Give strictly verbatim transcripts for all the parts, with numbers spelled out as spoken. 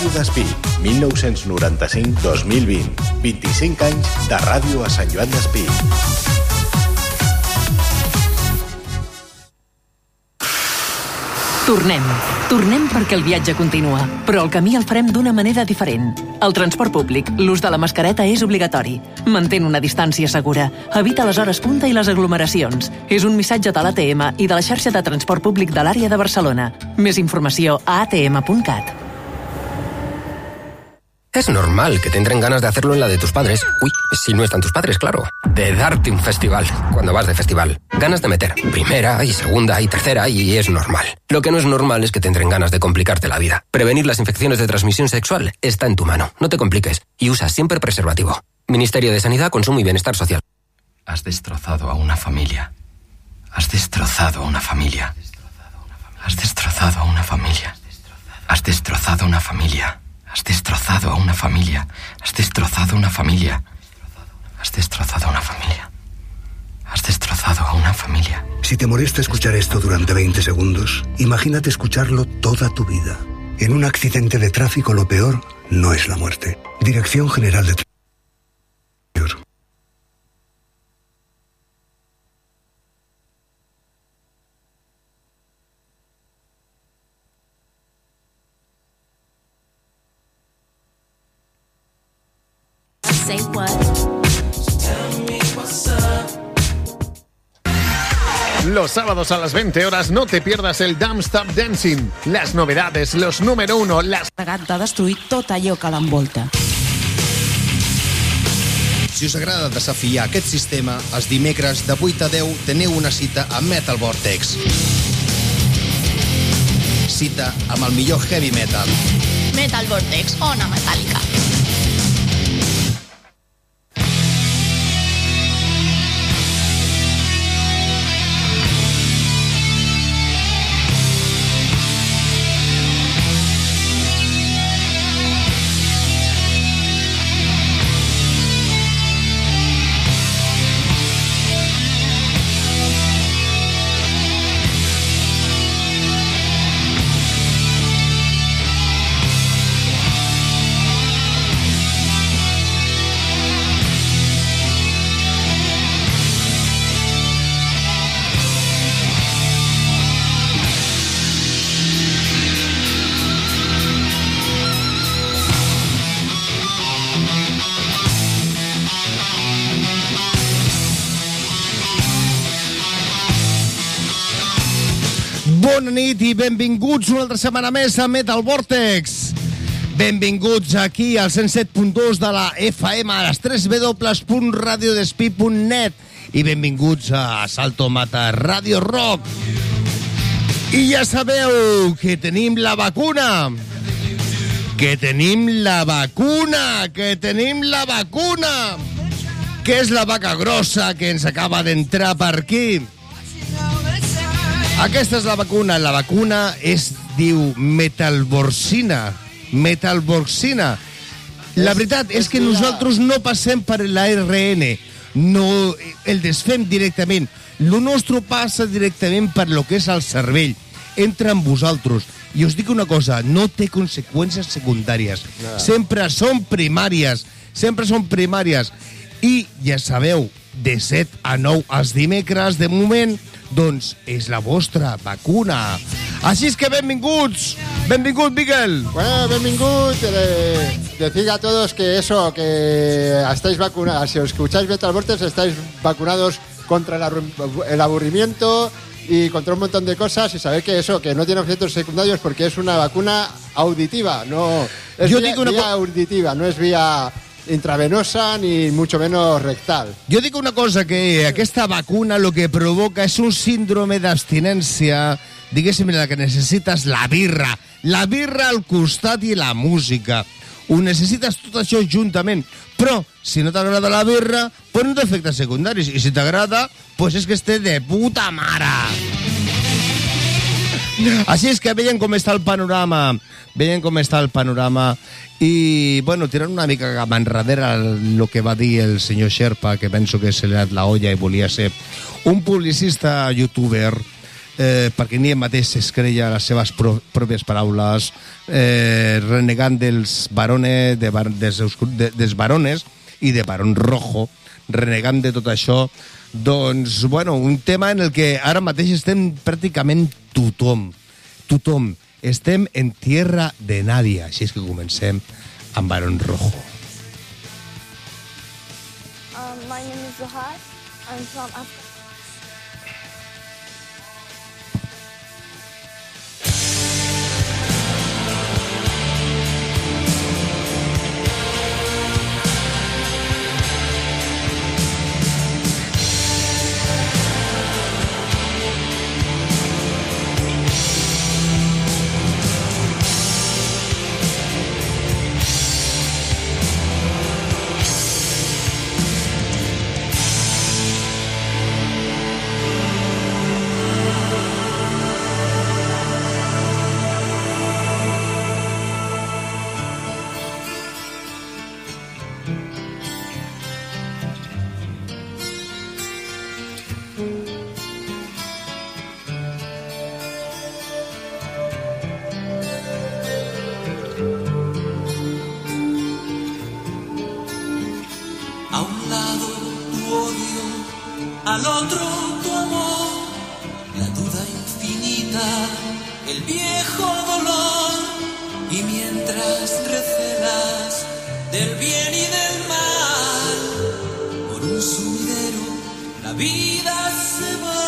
Ràdio Despí, mil nou-cents noranta-cinc a dos mil vint. vint-i-cinc anys de ràdio a Sant Joan Despí. Tornem. Tornem perquè el viatge continua, però el camí el farem d'una manera diferent. Al transport públic, l'ús de la mascareta és obligatori. Mantén una distància segura. Evita les hores punta i les aglomeracions. És un missatge de l'A T M i de la xarxa de transport públic de l'àrea de Barcelona. Més informació a a t m punt cat. Es normal que te entren ganas de hacerlo en la de tus padres. Uy, si no están tus padres, claro. De darte un festival, cuando vas de festival. Ganas de meter primera y segunda y tercera y es normal. Lo que no es normal es que te entren ganas de complicarte la vida. Prevenir las infecciones de transmisión sexual está en tu mano. No te compliques y usa siempre preservativo. Ministerio de Sanidad, Consumo y Bienestar Social. Has destrozado a una familia. Has destrozado a una familia. Has destrozado a una familia. Has destrozado a una familia. Has destrozado a una familia. Has destrozado a una familia. Has destrozado a una familia. Has destrozado a una familia. Si te molesta escuchar esto durante veinte segundos, imagínate escucharlo toda tu vida. En un accidente de tráfico lo peor no es la muerte. Dirección General de Tráfico. Say what? Los sábados a las veinte horas no te pierdas el Don't Stop Dancing. Las novedades, los número uno, las... de destruir tot allò que l'envolta. Si us agrada desafiar aquest sistema, els dimecres de vuit a deu teniu una cita a Metal Vortex. Cita amb el millor heavy metal. Metal Vortex, ona metàl·lica. Bona nit i benvinguts una altra setmana més a Metal Vortex. Benvinguts aquí al cent set punt dos de la F M, a les tres w punt radio despí punt net, i benvinguts a Salto Mata Radio Rock. I ja sabeu que tenim la vacuna. Que tenim la vacuna. Que tenim la vacuna. Que és la vaca grossa que ens acaba d'entrar per aquí. Aquesta és la vacuna. La vacuna es diu metalborcina. Metalborcina. La veritat és que nosaltres no passem per l'A R N. No el desfem directament. Lo nostre passa directament per lo que és el cervell. Entra amb vosaltres. I us dic una cosa, no té conseqüències secundàries. No. Sempre són primàries. Sempre són primàries. I ja sabeu, de set a nou els dimecres, de moment, doncs és la vostra vacuna. Així es que benvinguts. Benvingut, Miguel. Bueno, benvingut. Eh, decid a todos que eso, que estáis vacunados. Si os escucháis Metal Vortex, estáis vacunados contra el, el aburrimiento y contra un montón de cosas, y saber que eso, que no tiene efectos secundarios porque es una vacuna auditiva, no es Yo vía, digo una vía co- auditiva, no es vía intravenosa ni mucho menos rectal. Jo dic una cosa, que aquesta vacuna lo que provoca és un síndrome d'abstinència, diguéssim, en la que necessites la birra, la birra al costat i la música. Ho necessites tot això juntament. Però, si no t'agrada la birra, pues no té efectes secundaris. I si t'agrada, pues és que esté de puta mare. Així és que veiem com està el panorama. Veiem com està el panorama. I, bueno, tirant una mica cap enrere el que va dir el senyor Sherpa, que penso que se li ha anat la olla i volia ser un publicista youtuber, eh, perquè ni ell mateix es creia les seves pro pròpies paraules, eh, renegant dels barones, de bar dels, de, dels barones i de Barón Rojo, renegant de tot això. Doncs, bueno, un tema en el que ara mateix estem pràcticament tothom, tothom. Estem en tierra de nadie, així és que comencem amb Barón Rojo. Um, my name is Zuhar. I'm from Africa. Al otro tu amor, la duda infinita, el viejo dolor. Y mientras recelas del bien y del mal, por un sumidero la vida se va.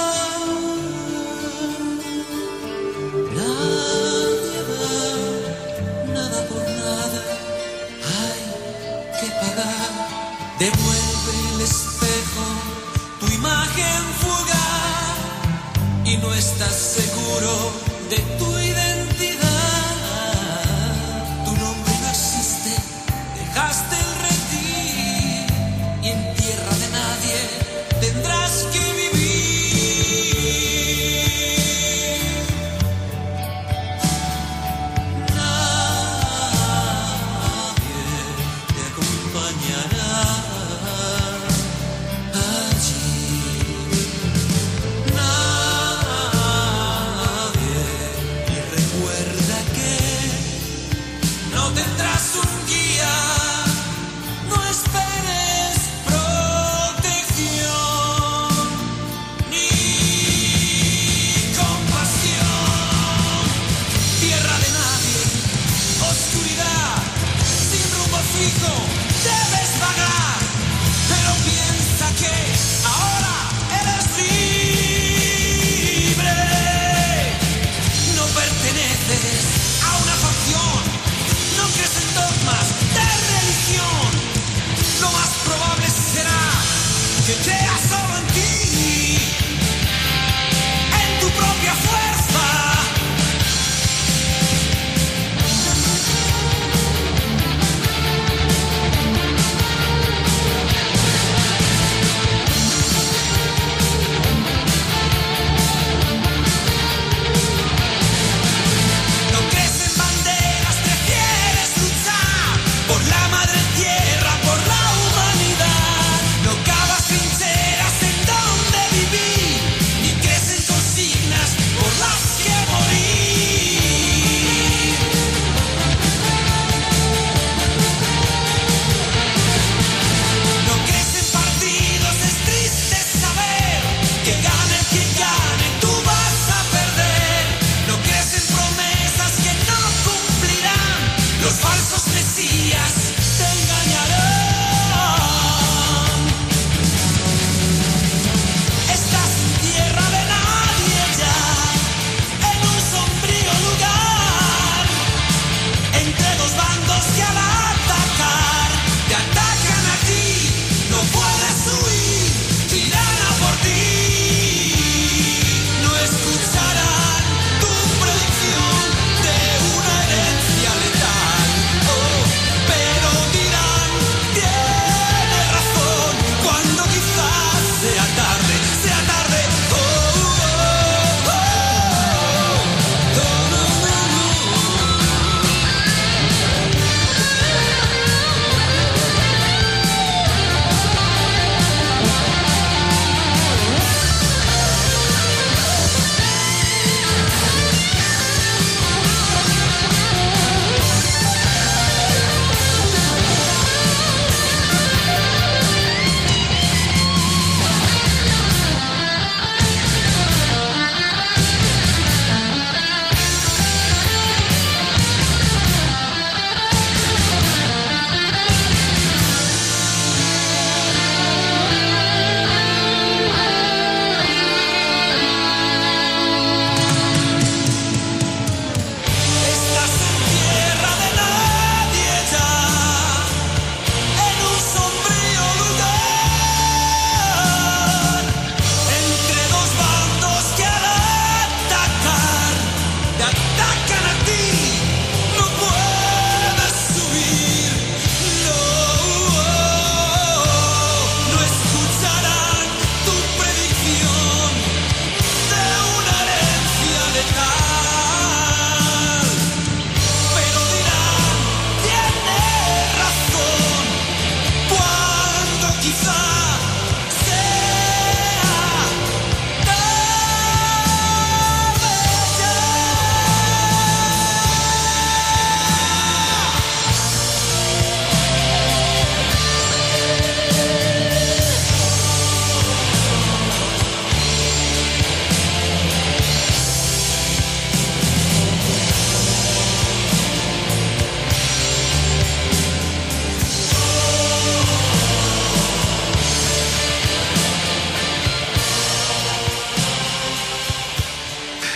Nadie da nada por nada, hay que pagar. Devuelve el espejo tu imagen fugaz y no estás seguro de tu identidad. Tu nombre no existe, dejaste el rendir y en tierra de nadie tendrás que vivir. Nadie te acompañará. Nadie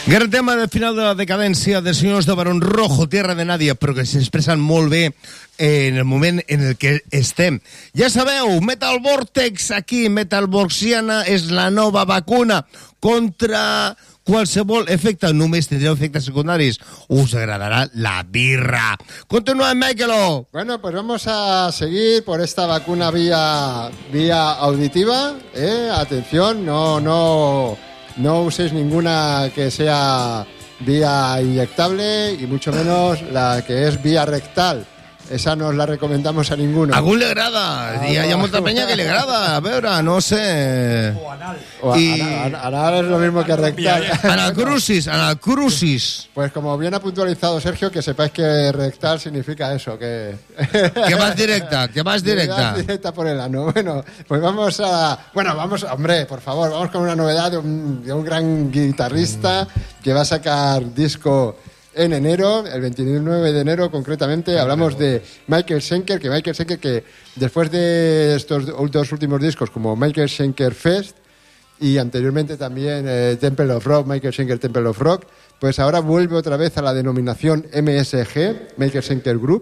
Gran tema del final de la decadència dels senyors de Barón Rojo, Tierra de Nadie, però que s'expressen molt bé en el moment en el que estem. Ja sabeu, Metal Vortex aquí, Metal Vorxiana, és la nova vacuna contra qualsevol efecte. Només tindreu efectes secundaris. Us agradarà la birra. Continúa, Michaelo. Bueno, pues vamos a seguir por esta vacuna vía, vía auditiva. ¿eh? Atención, no, no... No uséis ninguna que sea vía inyectable y mucho menos la que es vía rectal. Esa no os la recomendamos a ninguno. A algú li agrada. Hi ha, hi ha molta penya que li agrada. A veure, no sé... O anal. O a, y... anal, anal es lo mismo que rectal. Analcrucis, analcrucis. Pues como bien ha puntualizado Sergio, que sepáis que rectal significa eso, que... Que vas directa, que vas directa. directa por el ano. Bueno, pues vamos a... Bueno, vamos, hombre, por favor, vamos con una novedad de un, de un gran guitarrista que va a sacar disco en enero, el veintinueve de enero concretamente. Hablamos de Michael Schenker, que Michael Schenker que después de estos dos últimos discos como Michael Schenker Fest y anteriormente también eh, Temple of Rock, Michael Schenker Temple of Rock, pues ahora vuelve otra vez a la denominación M S G, Michael Schenker Group,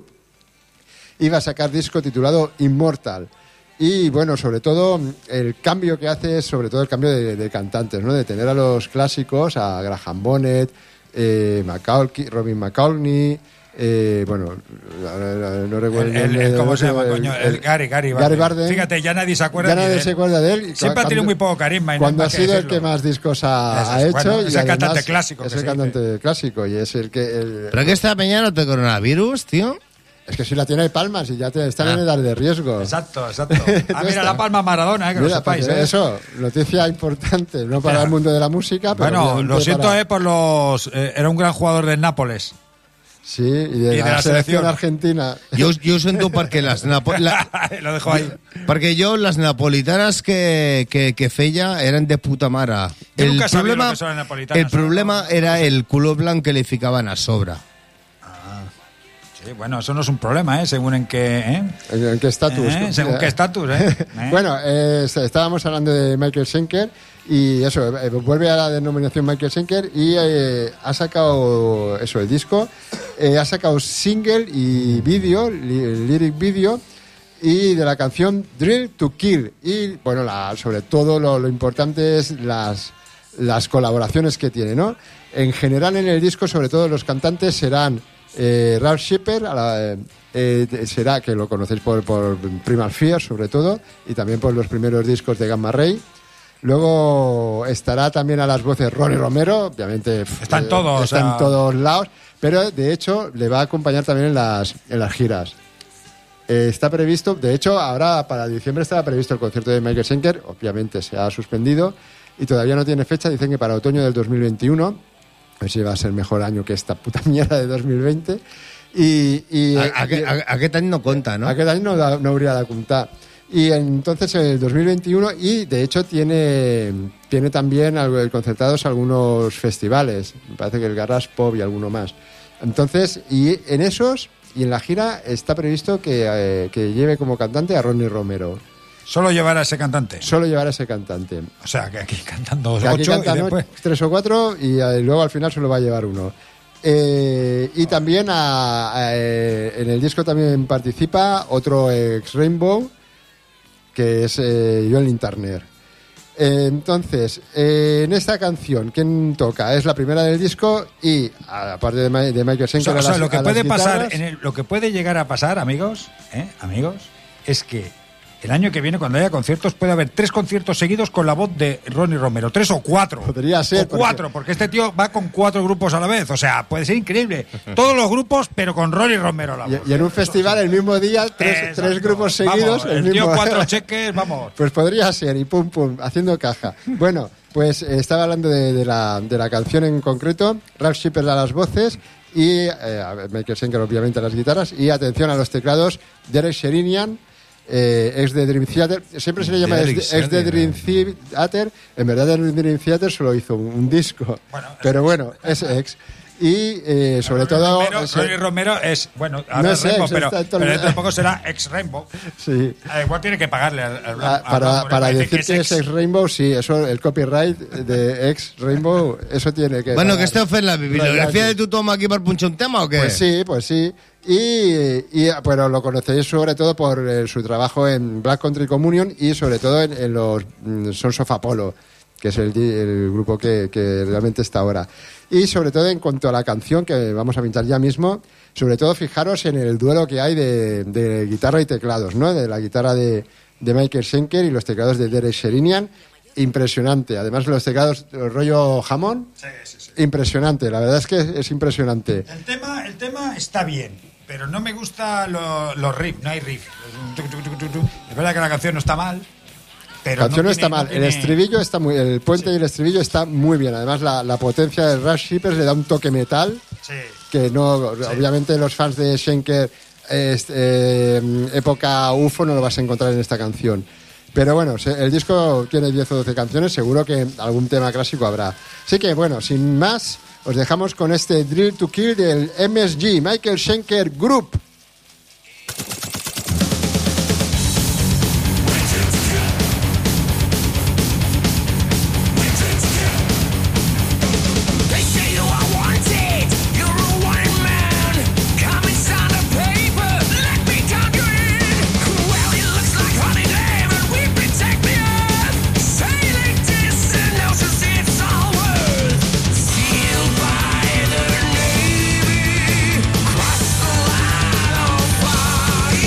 y va a sacar disco titulado Immortal. Y bueno, sobre todo el cambio que hace es sobre todo el cambio de, de cantantes, ¿no? De tener a los clásicos, a Graham Bonnet, Eh, McCaulkey, Robin McCaulkey, eh, bueno, no recuerdo el, el, el, ¿cómo se llama, el, coño? El, el Gary, Gary Barden. Gary Barden. Fíjate, ya nadie se acuerda, ya nadie de él. se acuerda de él. Siempre cuando, ha tenido muy poco carisma. Y cuando no ha sido el que más discos ha, es, ha hecho. Bueno, y es el cantante clásico. Es el cantante dice. clásico y es el que... El, ¿Pero que esta peña no te coronavirus, tío? Es que si la tiene Palmas y ya te, están ah. en edad de riesgo. Exacto, exacto. Ah, mira, la Palma Maradona, eh, que mira, lo sepáis. Eh. Eso, noticia importante, no para mira. el mundo de la música, pero... Bueno, lo siento, para... eh, por los... Eh, era un gran jugador del Nápoles. Sí, y de, I la, de la selección argentina. Jo, jo ho sento perquè les Napo... la... Lo dejo ahí. Perquè jo, les napolitanes que, que, que feia eren de puta mare. Jo el nunca sabia problema, lo que són napolitanes. El problema no? era el color blanc que le ficaven a sobre. Sí, bueno, eso no es un problema, ¿eh? Según en qué... ¿eh? ¿En, en qué estatus? ¿Eh? Según qué estatus, ¿eh? ¿Eh? Bueno, eh, estábamos hablando de Michael Schenker y eso, eh, vuelve a la denominación Michael Schenker y eh, ha sacado, eso, el disco, eh, ha sacado single y vídeo, li, lyric video, y de la canción Drill to Kill. Y, bueno, la, sobre todo lo, lo importante es las, las colaboraciones que tiene, ¿no? En general en el disco, sobre todo los cantantes serán... Eh, Ralph Shepard eh, eh, será, que lo conocéis por, por Primal Fear sobre todo, y también por los primeros discos de Gamma Ray. Luego estará también a las voces Ronnie Romero, obviamente están eh, todos está en a... todos lados, pero de hecho le va a acompañar también en las, en las giras. Eh, está previsto, de hecho ahora para diciembre estaba previsto el concierto de Michael Schenker, obviamente se ha suspendido y todavía no tiene fecha, dicen que para otoño del dos mil veintiuno. A ver si va a ser mejor año que esta puta mierda de dos mil veinte. Y, y, a, a, y, a, aquest any no compta, ¿no? Aquest any no, no hauria de comptar. Y entonces en el dos mil veintiuno, y de hecho tiene, tiene también concertados algunos festivales. Me parece que el Garage Pop y alguno más. Entonces, y en esos, y en la gira, está previsto que, eh, que lleve como cantante a Ronnie Romero. Solo llevar a ese cantante. Solo llevar a ese cantante. O sea, que aquí cantando que aquí ocho cantan y después... tres o cuatro y eh, luego al final solo va a llevar uno. Eh, y también a, a, eh, en el disco también participa otro ex Rainbow, que es eh, Joel Turner. Eh, entonces, eh, en esta canción, ¿quién toca? Es la primera del disco y, aparte de, Ma- de Michael Schenker, o sea, o sea, las, lo que puede guitarras, pasar, en el, lo que puede llegar a pasar, amigos, ¿eh? amigos, es que el año que viene, cuando haya conciertos, puede haber tres conciertos seguidos con la voz de Ronnie Romero. Tres o cuatro. Podría ser. O cuatro, porque... porque este tío va con cuatro grupos a la vez. O sea, puede ser increíble. Todos los grupos, pero con Ronnie Romero a la voz. Y, y en un festival, el mismo día, tres, tres grupos seguidos. Vamos, el, el mismo... tío cuatro cheques, vamos. Pues podría ser, y pum, pum, haciendo caja. Bueno, pues eh, estaba hablando de, de, la, de la canción en concreto. Ralph Shepard a las voces y eh, Michael Schenker, obviamente, a las guitarras. Y atención a los teclados, Derek Sherinian. Eh, ex de Dream Theater, siempre se le llama ex de, ex de Dream Theater, en verdad el Dream Theater solo hizo un, un disco, bueno, pero bueno, es ex. Y eh, sobre Ronnie todo... Romero, ese- Ronnie Romero es, bueno, ahora No es sé, Rainbow, se pero, está todo el- pero dentro de poco será ex-Rainbow. Sí. Eh, igual tiene que pagarle al, al, Ah, al para Rainbow, para parece decir que es ex Rainbow, sí, eso, el copyright de ex Rainbow, eso tiene que... Bueno, pagar. que esteu fent la bibliografía Royalty. de tothom aquí per punxar un tema o qué? Pues sí, pues sí. Y, y bueno, lo conocéis sobre todo por eh, su trabajo en Black Country Communion y sobre todo en, en los mm, Sons of Apollo, que es el, di- el grupo que, que realmente está ahora. Y sobre todo en cuanto a la canción que vamos a pinchar ya mismo, sobre todo fijaros en el duelo que hay de, de guitarra y teclados, ¿no? De la guitarra de, de Michael Schenker y los teclados de Derek Sherinian. Impresionante. Además los teclados, el rollo Hammond, impresionante. La verdad es que es impresionante. El tema, el tema está bien, pero no me gusta lo- los riffs, no hay riff. Es verdad que la canción no está mal, pero La canción no no está tiene- mal, no el tiene- estribillo está muy, el puente y el estribillo está muy bien. Además la, la potencia del Rush Shippers le da un toque metal Sí. que no, obviamente los fans de Schenker este, eh, época U F O no lo vas a encontrar en esta canción. Pero bueno, se- el disco tiene diez o doce canciones, seguro que algún tema clásico habrá. Así que bueno, sin más, os dejamos con este Drill to Kill del M S G, Michael Schenker Group. They say you are wanted, you're a one man. Come and sign a paper, let me count you in. Well, it looks like honey day, but we protect the earth. Sailing distant oceans, it's all worth. Sealed by the Navy, cross the line of fire.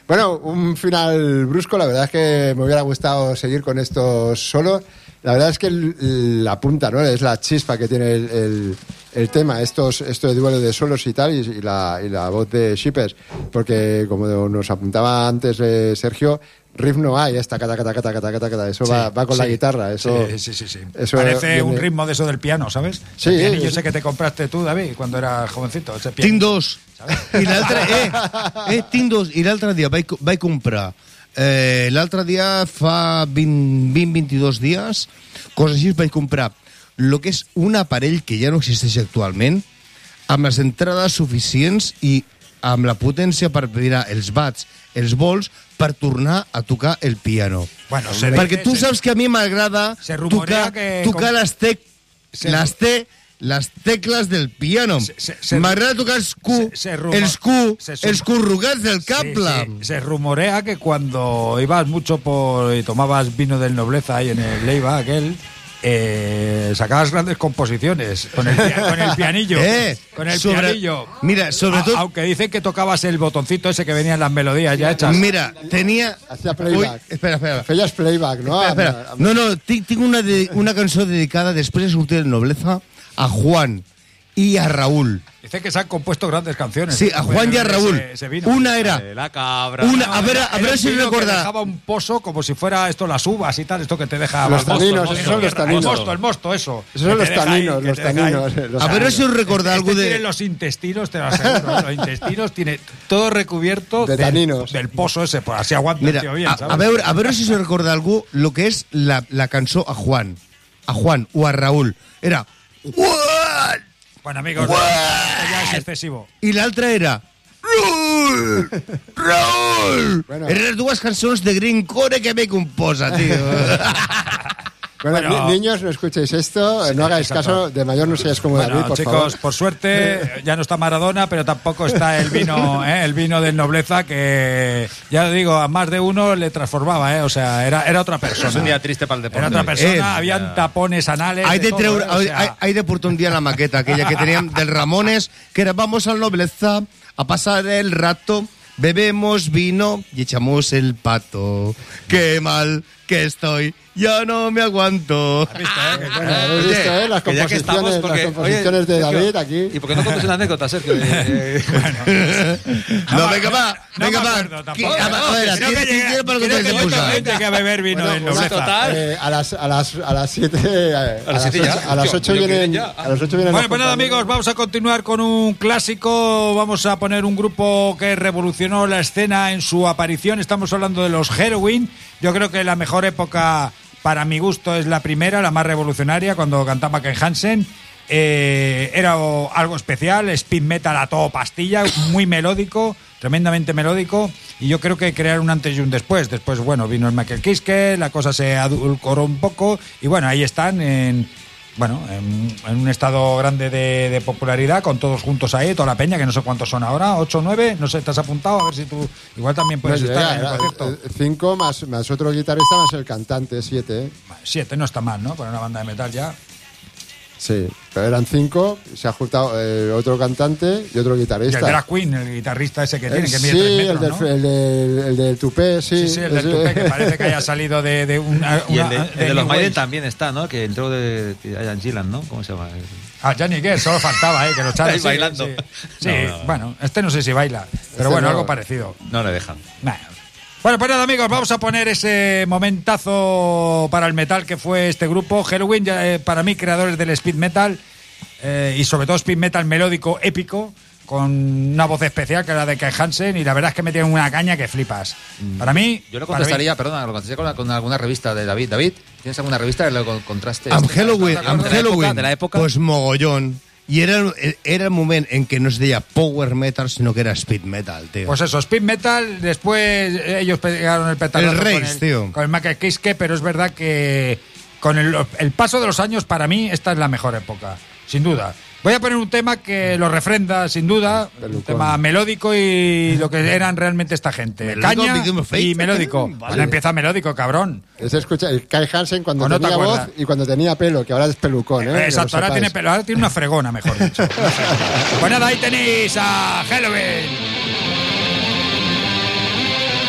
Bueno, un final brusco, la verdad es que me hubiera gustado seguir con estos solos. La verdad es que el, la punta, ¿no? Es la chispa que tiene el, el, el tema, estos, esto de duelo de solos y tal, y, y, la, y la voz de Shippers, porque como nos apuntaba antes eh, Sergio, riff no hay, esta cata, cata, cata, cata, cata, cata, eso sí, va, va con sí, la guitarra. Eso, sí, sí, sí. sí. Eso Parece viene... un ritmo de eso del piano, ¿sabes? Sí. El pianillo sí. ese que te compraste tú, David, cuando eras jovencito. Ese Tinc dos. I l'altre, eh, eh, tinc dos. I l'altre dia vaig, vaig comprar, eh, l'altre dia fa vint, vint, vint-i-dos dies, coses així, vaig comprar el que és un aparell que ja no existeix actualment, amb les entrades suficients i amb la potència per mirar els bats, els vols, per tornar a tocar el piano. Bueno, perquè tu saps que a mi m'agrada tocar, que tocar com... les, tec... se... les, te... les tecles del piano. M'agrada tocar els cu, se, se rumor... els cu, se sum... els corrugats del cable. Sí, sí. Se rumorea que cuando ibas mucho por y tomabas vino del Nobleza ahí en el Leiva aquel, eh, sacabas grandes composiciones con el, con el pianillo. Eh, con el sobre, pianillo. Mira, sobre todo. Aunque dicen que tocabas el botoncito ese que venía en las melodías ya hechas. Mira, tenía. Hacía playback. Uy, espera, espera. Feies playback, ¿no? Espera, espera. No, no, tinc una, de, una cançó dedicada després de sortir del Nobleza a Juan y a Raúl. Dice que se han compuesto grandes canciones. Sí, a Juan y a Raúl. Ese, ese vino. Una era. La cabra. Una, a ver, a ver si recuerda. Dejaba un pozo como si fuera esto las uvas y tal, esto que te deja. Los taninos, esos son los taninos. El mosto, el mosto, eso. Esos son los taninos, los taninos. A ver si os recuerda algo de. Tiene los intestinos, te lo aseguro. Los intestinos tiene todo recubierto de taninos. Del pozo ese, pues así aguanta Mira, el tío bien, a, ¿sabes? a veure, a veure si se recorda algú lo que és la, la cançó a Juan. A Juan o a Raúl. Era. Juan! Bueno, amigos, ya es excesivo. I l'altra era... Raúl! Raúl! Bueno. Eren les dues cançons de Greencore que me composa, tío. Bueno, bueno, niños, no escuchéis esto, sí, no hagáis exacto. caso, de mayor no seáis como bueno, David, por chicos, favor. Por suerte, ya no está Maradona, pero tampoco está el vino, ¿eh? El vino del Nobleza, que ya digo, a más de uno le transformaba, ¿eh? O sea, era, era otra persona. Es un día triste para el deporte. Era otra persona, eh, habían ya. tapones anales. Hay de, de treure, todo, ¿eh? O sea... hay, hay de portar un día la maqueta, aquella que tenían del Ramones, que era vamos al Nobleza a pasar el rato, bebemos vino y echamos el pato. Qué mal que estoy. Yo no me aguanto. ¿Has visto, eh? Bueno, habéis visto, ¿eh? Las composiciones, estamos, porque, las composiciones oye, de David aquí. ¿Y por qué no contas una anécdota, Sergio? Eh, bueno. No, no, venga, va. No venga, va. A ver, ¿quién para contar ese pusa? Gente que beber vino del Nobleza. Total. Eh, a las a las a las siete a las siete a las ocho vienen a las ocho vienen. Bueno, pues nada, amigos, vamos a continuar con un clásico. Vamos a poner un grupo que revolucionó la escena en su aparición. Estamos hablando de los Helloween. Yo creo que la mejor época, para mi gusto, es la primera, la más revolucionaria, cuando cantaba Kai Hansen. Eh, era o, algo especial, speed metal a todo pastilla, muy melódico, tremendamente melódico, y yo creo que crear un antes y un después. Después, bueno, vino el Michael Kiske, la cosa se adulcoró un poco, y bueno, ahí están en... Bueno, en, en un estado grande de, de popularidad, con todos juntos ahí, toda la peña, que no sé cuántos son ahora, ocho o nueve, no sé, ¿te has apuntado? A ver si tú igual también puedes no, estar ya, en el concierto. Cinco más, más otro guitarrista más el cantante, siete. ¿eh? Siete no está mal, ¿no? Para una banda de metal ya. Sí, pero eran cinco, se ha juntado eh, otro cantante y otro guitarrista. Y el Drag Queen, el guitarrista ese que tiene, eh, que mide sí, tres metros, el del, ¿no? el, del, el del tupé, sí. Sí, sí, el del tupé, que parece que haya salido de, de una, Y el de, una, el de, de los Maiden también está, ¿no? Que entró de Ian Gillan, ¿no? ¿Cómo se llama? Ah, Johnny Guest, solo faltaba, ¿eh? Que lo echaron. Sí, bailando. Sí, sí. No, no, no. Bueno, este no sé si baila, pero este bueno, no, algo parecido. No le dejan. Nah. Bueno, pues nada, amigos, vamos a poner ese momentazo para el metal que fue este grupo. Helloween, ya, eh, para mí, creadores del speed metal, eh, y sobre todo speed metal melódico épico, con una voz especial que era de Kai Hansen, y la verdad es que me tienen una caña que flipas. Para mí... Yo lo contestaría, perdona, lo contestaría con, con alguna revista de David. David, ¿tienes alguna revista que lo contraste? Amb Halloween, amb de la Halloween, época, de la época. Pues mogollón. I era, era el moment en què no es deia power metal, sinó que era speed metal, tío. Pues eso, speed metal, después ellos pegaron el petardazo El Reis, con el, tío. con el Michael Kiske, pero es verdad que con el, el paso de los años, para mí, esta es la mejor época, sin duda. Voy a poner un tema que lo refrenda, sin duda, un tema melódico y lo que eran realmente esta gente. Melódico, Caña y melódico. Vale. Bueno, empieza melódico, cabrón. Se escucha el Kai Hansen cuando ¿O no tenía te voz acuerdas? y cuando tenía pelo, que ahora es pelucón, ¿eh? Exacto, ahora tiene, pelo, ahora tiene una fregona, mejor dicho. Pues nada, ahí tenéis a Helloween.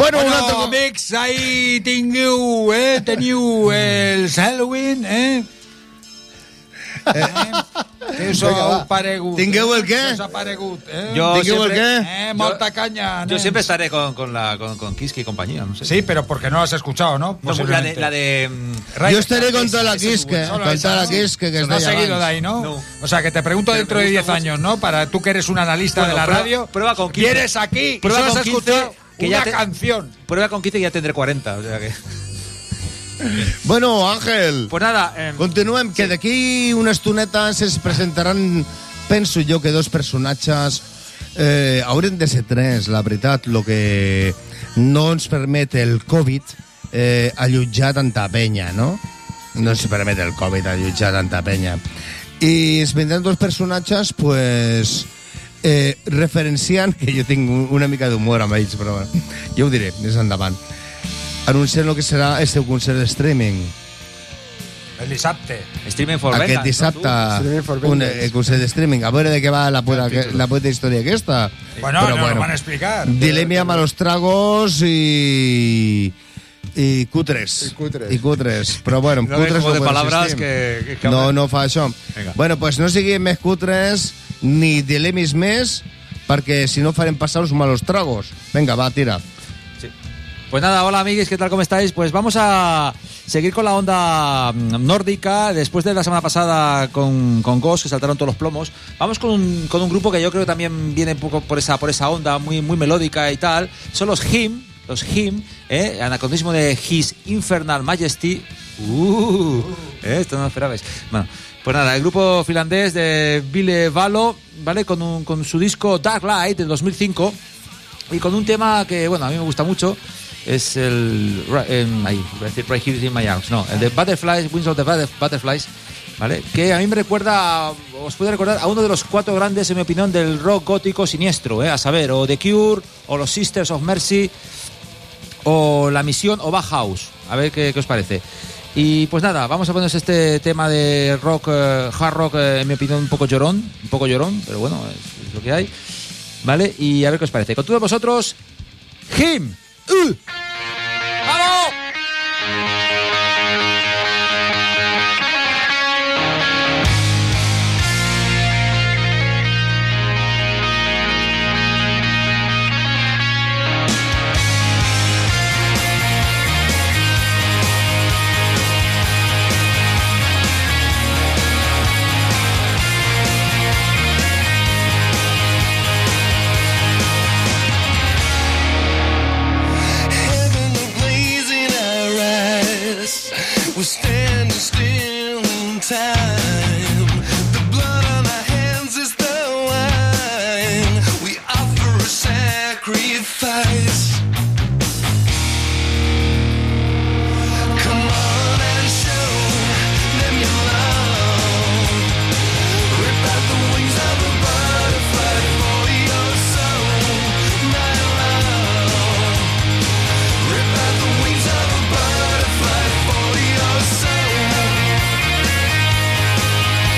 Bueno, bueno un altre... amics, ahí tingueu, eh? Teniu el Halloween, eh? eh? Què us ha paregut? Tingueu el què? Què us ha paregut, eh? Yo ¿Tingueu el siempre, què? Eh, molta canya, yo nens. siempre estaré con, con, la, con, con Kiski y compañía, no sé. Sí, pero porque no lo has escuchado, ¿no? No, la de... La de mm, Yo estaré con toda la Quisque, Solo con esa, toda la ¿no? Quisque que No has está seguido de ahí, ¿no? O sea, que te pregunto dentro de diez años, ¿no? Para tú que eres un analista Bueno, de la prueba- radio. prueba con quince. Vienes aquí Prueba y solo con has quince, escuchado que una ya te- canción. Prueba con quince y ya tendré cuarenta, o sea que... Bueno, Àngel, Pues nada, eh, continuem, que d'aquí una estoneta es presentaran, penso jo, que dos personatges, eh, haurien de ser tres, la veritat, lo que no ens permet el Covid eh, allotjar tanta penya, no? No ens permet el Covid allotjar tanta penya. I es vindran dos personatges, pues, eh, referenciant, que jo tinc un- una mica d'humor amb ells, però bueno, jo ho diré més endavant, anunciant el que serà el seu concert de streaming. El dissabte. Streaming for Aquest Vengeance, dissabte, no, Streaming for un Vengeance. eh, concert de streaming. A veure de què va la puta, la puta història aquesta. Bueno, Però no lo van a explicar. Dilema, malos tragos y... Y cutres. Y cutres. I cutres. Però bueno, No ve cutres juego de no podem palabras assistir. que- que- No, no fa això. Vinga. Bueno, pues no siguin més cutres ni dilemis més, perquè si no farem passar uns malos tragos. Venga, va, tira. Pues nada, hola amigues, ¿qué tal? ¿Cómo estáis? Pues vamos a seguir con la onda mm, nórdica. Después de la semana pasada con, con Ghost, que saltaron todos los plomos, vamos con un, con un grupo que yo creo que también viene un poco por esa, por esa onda muy, muy melódica y tal. Son los Him, los Him, ¿eh? Anacronismo de His Infernal Majesty. Uh, ¿eh? Esto no lo esperabais. Bueno, pues nada, el grupo finlandés de Ville Valo, ¿vale? Con, un, con su disco Dark Light del dos mil cinco y con un tema que, bueno, a mí me gusta mucho. Es el... Eh, ahí, voy a decir Right Here in My Arms. No, el de Butterflies, Wings of the Butterflies, ¿vale? Que a mí me recuerda, os puede recordar a uno de los cuatro grandes, en mi opinión, del rock gótico siniestro, ¿eh? A saber, o The Cure, o los Sisters of Mercy, o La Misión, o Bauhaus. A ver qué, qué os parece. Y pues nada, vamos a ponernos este tema de rock, eh, hard rock, eh, en mi opinión, un poco llorón, un poco llorón, pero bueno, es, es lo que hay, ¿vale? Y a ver qué os parece. Con todos vosotros, Him. ¡Uh! ¡Vamos! We're standing still in time. The blood on our hands is the wine. We offer a sacrifice. Come on and show them your love. Rip out the wings of a butterfly for your soul, my love. Rip out the wings of a butterfly for your soul.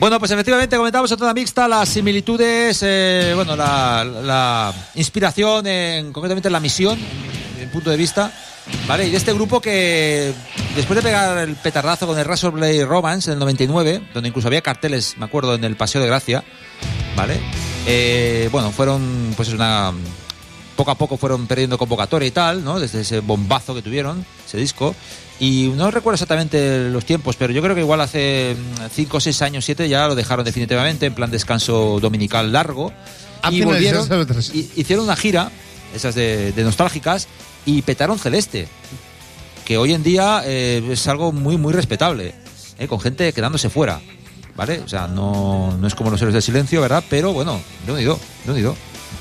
Bueno, pues efectivamente comentamos en Zona Mixta las similitudes, eh, bueno, la, la inspiración, en, concretamente en la misión, en punto de vista, ¿vale? Y de este grupo que después de pegar el petardazo con el Razorblade Romance en el noventa y nueve, donde incluso había carteles, me acuerdo, en el Paseo de Gracia, ¿vale? Eh, bueno, fueron, pues es una... Poco a poco fueron perdiendo convocatoria y tal, ¿no? Desde ese bombazo que tuvieron, ese disco. Y no recuerdo exactamente los tiempos, pero yo creo que igual hace cinco, seis años, siete ya lo dejaron definitivamente en plan descanso dominical largo. A Y volvieron, finalizar- y- hicieron una gira, esas de, de nostálgicas, y petaron Celeste, que hoy en día eh, es algo muy, muy respetable, ¿eh? Con gente quedándose fuera, ¿vale? O sea, no, no es como los Héroes del Silencio, ¿verdad? Pero bueno, de unido, de unido.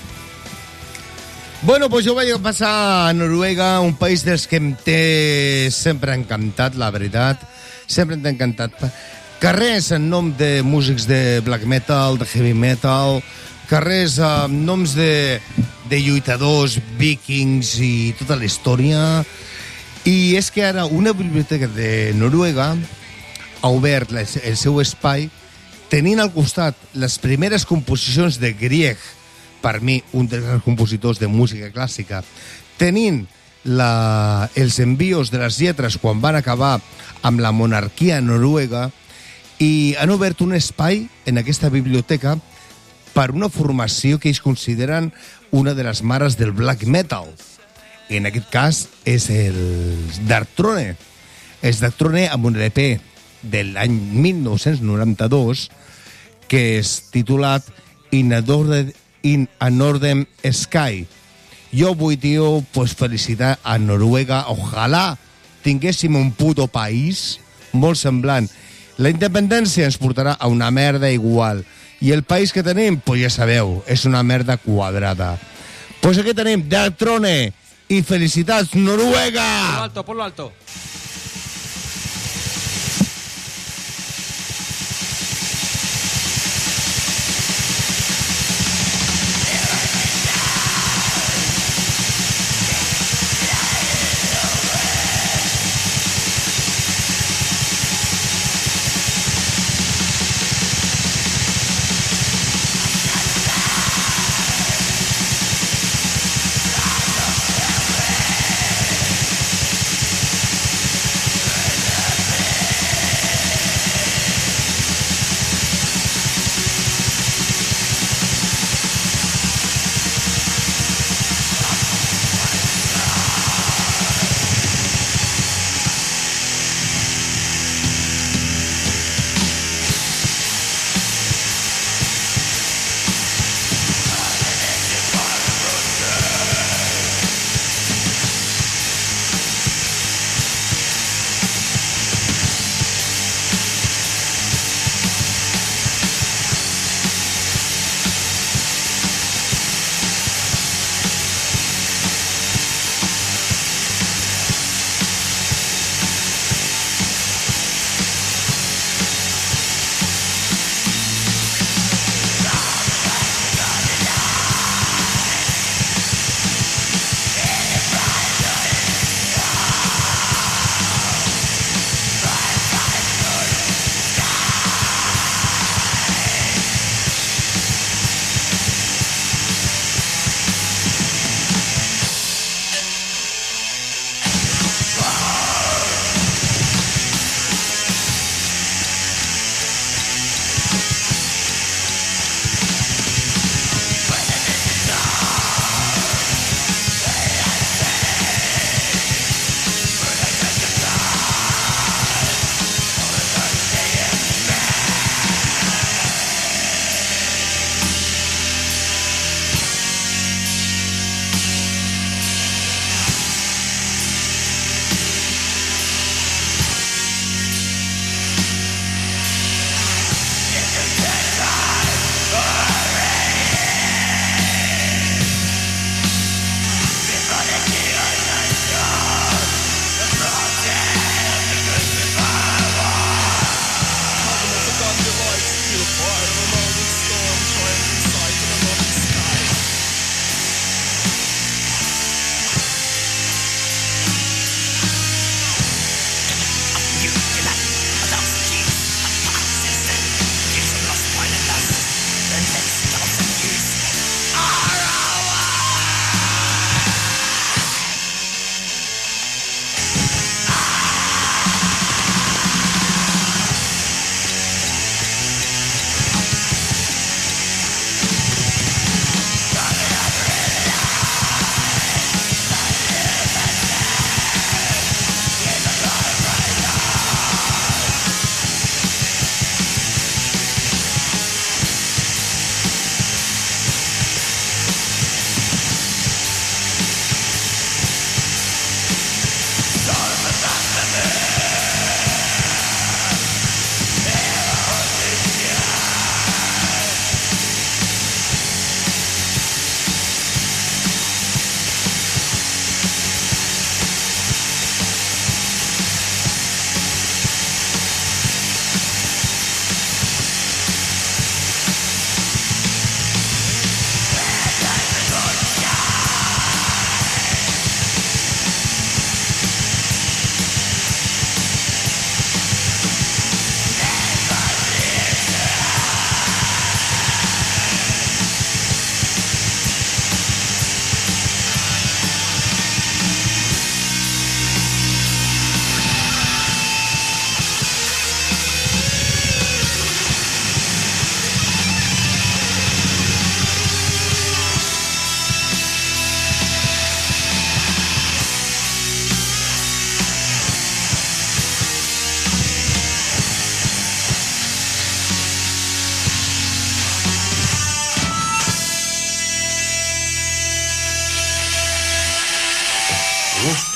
Bueno, pues jo vaig passar a Noruega, un país dels que em té sempre encantat, la veritat. Sempre em té encantat. Carrers en nom de músics de black metal, de heavy metal, carrers amb noms de, de lluitadors, vikings i tota la història. I és que ara una biblioteca de Noruega ha obert la- el seu espai tenint al costat les primeres composicions de Grieg, per mi, un dels grans compositors de música clàssica, tenint la, els envios de les lletres quan van acabar amb la monarquia noruega, i han obert un espai en aquesta biblioteca per una formació que ells consideren una de les mares del black metal. En aquest cas és el Dark Throne. És Dark Throne amb un E P de l'any mil nou-cents noranta-dos que és titulat In a Northern, in a Northern Sky. Jo vull, tio, pues, felicitar a Noruega. Ojalà tinguéssim un puto país molt semblant. La independència ens portarà a una merda igual. I el país que tenim, pues ja sabeu, és una merda quadrada. Pues aquí tenim Dark Throne i felicitats, Noruega! Ponlo alto, ponlo alto.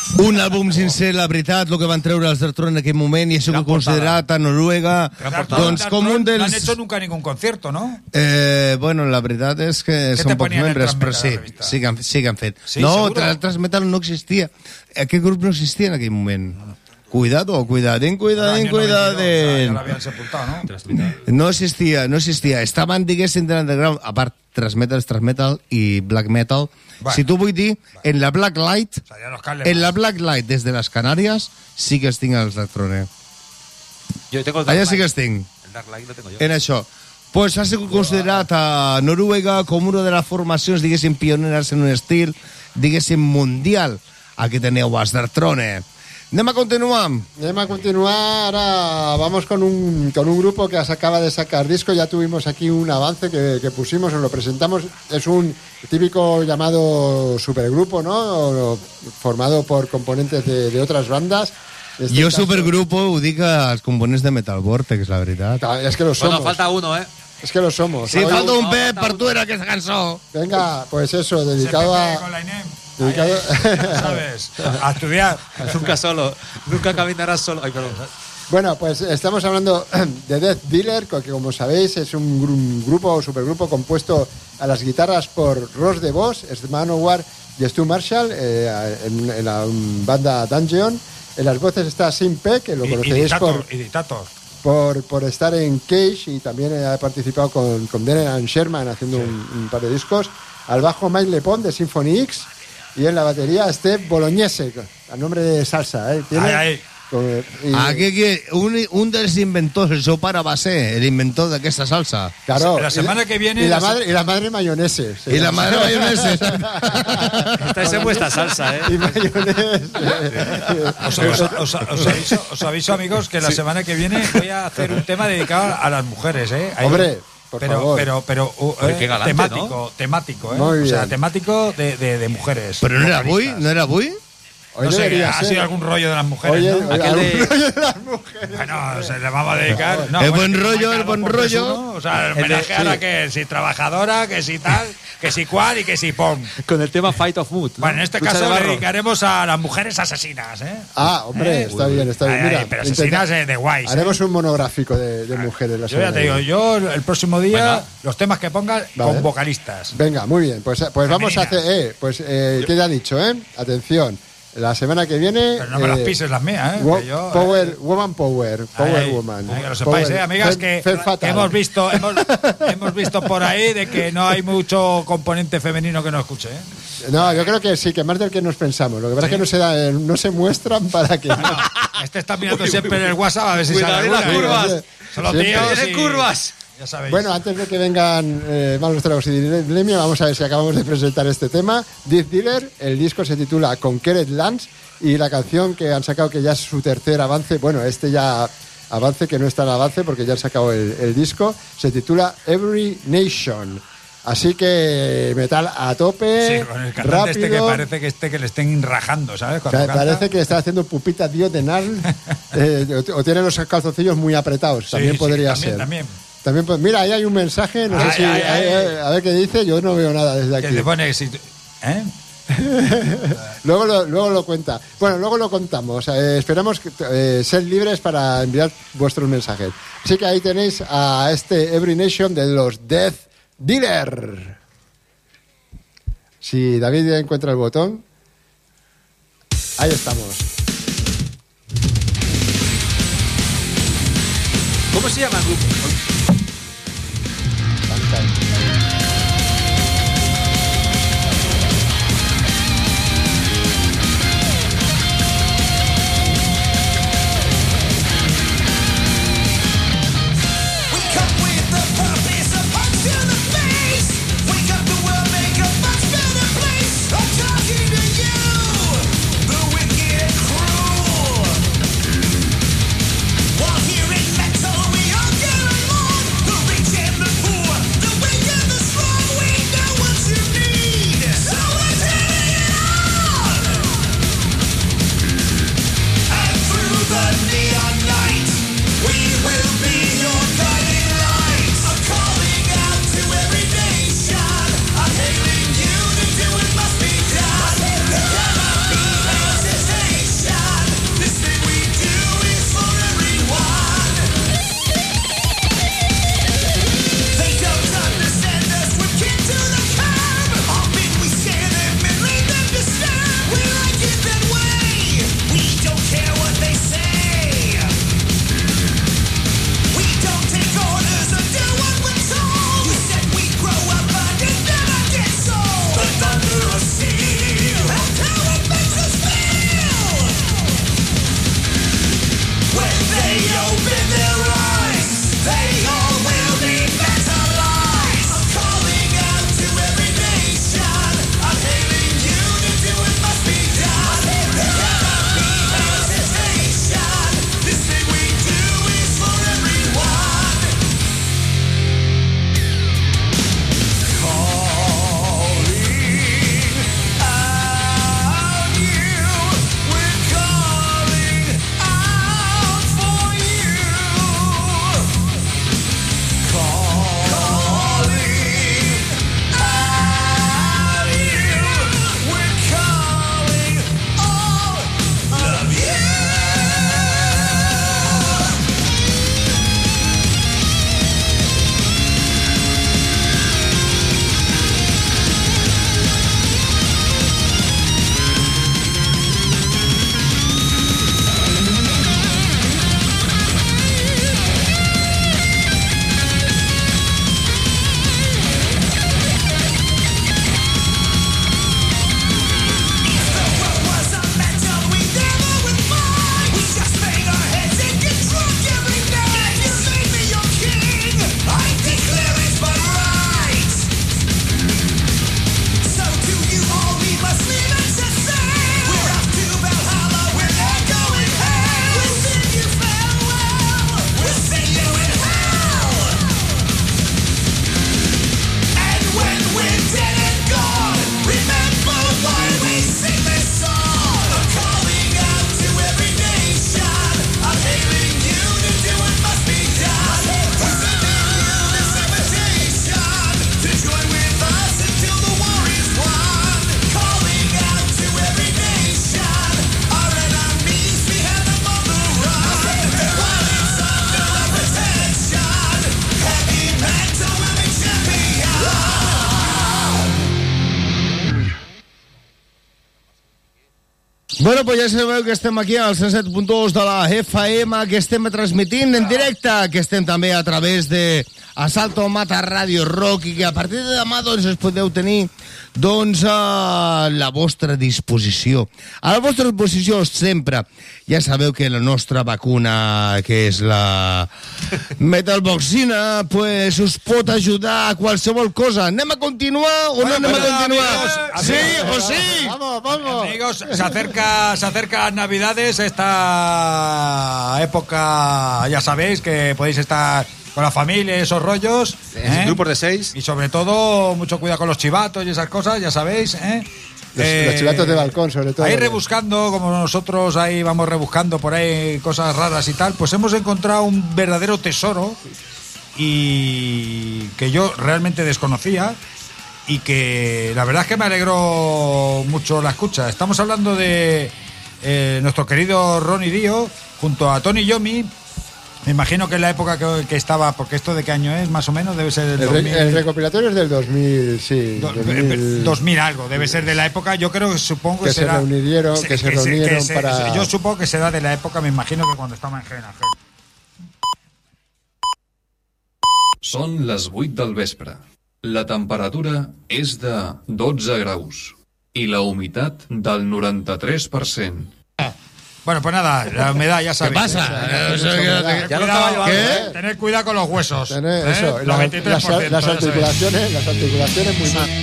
Un àlbum sencer, la veritat, el que van treure els Dartron en aquell moment, i això que considerat a Noruega, doncs com un dels... No han hecho nunca ningún concierto, ¿no? Eh, bueno, la veritat és que són pocs membres, però sí, sí que han, sí que han fet. Sí, no, seguro? el Transmetal no existia. Aquest grup no existia en aquell moment. Cuidado, cuidadín, cuidadín, cuidadín. Ya lo habían sepultado, ¿no? No existia, no existia. Estaven, diguéssim, de l'underground, a part, Transmetal és Transmetal i Black Metal. Bueno. Si tu vull dir, en la Black Light, O sea, ya los cables en la más. Black Light des de les Canàries, sí que els tinc els Dartrone. Yo tengo el Dark Allà sí Light. que els tinc. El Dark Light lo tengo yo. En això. Pues ha sigut considerat a Noruega com una de les formacions, diguéssim, pioneres en un estil, diguéssim, mundial. Aquí teneu els Dartrone. Anem a continuar. Anem a continuar. Ahora vamos con un, con un grupo que se acaba de sacar disco. Ya tuvimos aquí un avance que, que pusimos, os lo presentamos. Es un típico llamado supergrupo, ¿no? Formado por componentes de, de otras bandas. En este Jo, caso- supergrupo, ho dic als components de Metal Vortex, la veritat. Es que lo somos. Bueno, falta uno, ¿eh? Es que lo somos. Sí, Hoy- falta un pez per tu era aquesta cançó. Venga, pues eso, dedicado Ese Pepe a... con la INEM. dedicado- ¿Sabes? A estudiar. Nunca solo. Nunca caminarás solo. Ay, perdón. Bueno, pues estamos hablando de Death Dealer, que como sabéis es un, gru- un grupo o supergrupo compuesto a las guitarras por Ross DeVos, Manowar y Stu Marshall, eh, en, en la um, banda Dungeon. En las voces está Sim Peck, que lo Y- y conoceréis Dictator, por, y Dictator. por, por estar en Cage, y también ha participado con, con Denan Sherman haciendo un, un par de discos. Al bajo Mike Lepon de Symphony X, y en la batería Steve Bolognese, a nombre de salsa. ¿eh? Tiene- Ahí, ahí. con- y- Aquí, aquí, un, un dels inventors, el seu pare va ser el inventor d'aquesta salsa. Claro, La semana y- que viene... Y la, la se- madre, y la madre mayonese. se I la llama. madre mayonesa. Estáis en vuestra salsa, ¿eh? Y mayonese. Os, os- os- os aviso, os aviso, amigos, que la semana que viene voy a hacer un tema dedicado a las mujeres, ¿eh? Ahí- Hombre, por pero, favor. pero, pero, uh, Hombre, eh, qué galante, temático, ¿no? temático, ¿eh? Muy O sea, bien. temático de, de, de mujeres. Però no era avui? vocalistas. No era avui? Hoy No sé, debería ha ser. sido algún rollo de las mujeres, Oye, ¿no? oye, Aquel de- algún rollo de las mujeres. Bueno, se le vamos a dedicar. No, El bueno, buen que rollo, marca el dos buen por tres rollo. uno, o sea, El de- homenajear sí. a que si trabajadora, que si tal, que si cual y que si pom. Con el tema Fight of Mood. ¿no? Bueno, en este Lucha de caso le barro. dedicaremos a las mujeres asesinas, ¿eh? Ah, hombre, Eh, está uy, bien, está bien. ay, Mira, ay, pero intenta- asesinas eh, de guays. ¿eh? haremos un monográfico de, de mujeres. La Yo ya semana te que digo, viene. yo el próximo día, Venga. los temas que pongas Vale. con vocalistas. Venga, muy bien. Pues, pues vamos a hacer. Femeninas. Eh, pues, eh, ¿qué te ha dicho, eh? Atención. La semana que viene. Pero no me las eh, pises las mías, ¿eh? wo- que yo, power, eh, Woman Power. Power ay, Woman. ay, que lo sepáis, Power- eh, amigas, Fe- que, Fe Fatal. que hemos visto hemos, hemos visto por ahí de que no hay mucho componente femenino que no escuche, ¿eh? No, yo creo que sí, que más del que nos pensamos. Lo que pasa es que no se, da, eh, no se muestran para que. Bueno, este está mirando siempre en el WhatsApp a ver si Cuidado, sale las alguna, ¿eh? curvas. Son los Siempre. tíos ¡Tiene y- curvas! Ya sabéis. Bueno, antes de que vengan eh, malos tragos y Dilemia, vamos a ver si acabamos de presentar este tema. Death Dealer, el disco se titula Conquered Lands, y la canción que han sacado, que ya es su tercer avance, bueno, este ya avance que no está en avance porque ya han sacado el, el disco, se titula Every Nation. Así que metal a tope, Sí, con el cantante rápido. este que parece que este que le estén rajando, ¿sabes? Cuando Pa- canta. Parece que está haciendo pupita diodenal eh, o, o tiene los calzoncillos muy apretados. Sí, También sí, podría también, ser. También. También, pues, mira, ahí hay un mensaje, no Ay, sé si. ay, ay. eh, a ver qué dice, yo no veo nada desde Que aquí. te pone si, ¿eh? luego, lo, luego lo cuenta. Bueno, luego lo contamos. Eh, esperamos que, eh, ser libres para enviar vuestros mensajes. Así que ahí tenéis a este Every Nation de los Death Dealer. Si David ya encuentra el botón, ahí estamos. ¿Cómo se llama el grupo? While here in metal we all get along. The rich and the poor, the weak and the Bueno, pues ja sabeu que estem aquí al cent set punt dos de la F M, que estem transmitint en directe, que estem també a través de Asalto Mata Radio Rock i que a partir de demà doncs es podeu tenir doncs a la vostra disposició. A la vostra disposició sempre. Ja sabeu que la nostra vacuna, que és la metalboxina, pues us pot ajudar a qualsevol cosa. Anem a continuar o no anem a continuar? ¿Sí o sí? Vamos, vamos. Amigos, se acerca, se acerca las Navidades, esta época, ya sabéis que podéis estar con la familia, esos rollos, ¿eh? Grupos de seis. Y sobre todo, mucho cuidado con los chivatos y esas cosas, ya sabéis, ¿eh? Los, eh, los chivatos de balcón, sobre todo. Ahí rebuscando, como nosotros ahí vamos rebuscando por ahí cosas raras y tal, pues hemos encontrado un verdadero tesoro y que yo realmente desconocía y que la verdad es que me alegró mucho la escucha. Estamos hablando de eh, nuestro querido Ronnie Dio junto a Tony Iommi. Me imagino que en la época que, que estaba, porque esto de qué año es, más o menos, debe ser el, el, dos mil, el recopilatorio es del dos mil, sí. Do, dos mil, dos mil algo, debe ser de la época, yo creo que supongo que, que será... se reunieron, que, que se reunieron que se, para... Yo supongo que será de la época, me imagino que cuando estaba en Heaven and Hell. Són les vuit del vespre. La temperatura és de dotze graus i la humitat del noranta-tres per cent. Bueno, pues nada, la humedad ya sabéis. ¿Qué pasa? Eh, O sea, tened, ya cuidado, ¿Qué? eh, tened cuidado con los huesos. Tened ¿eh? eso, la- noventa y tres por ciento, las, las ya sabéis. articulaciones, las articulaciones muy mal.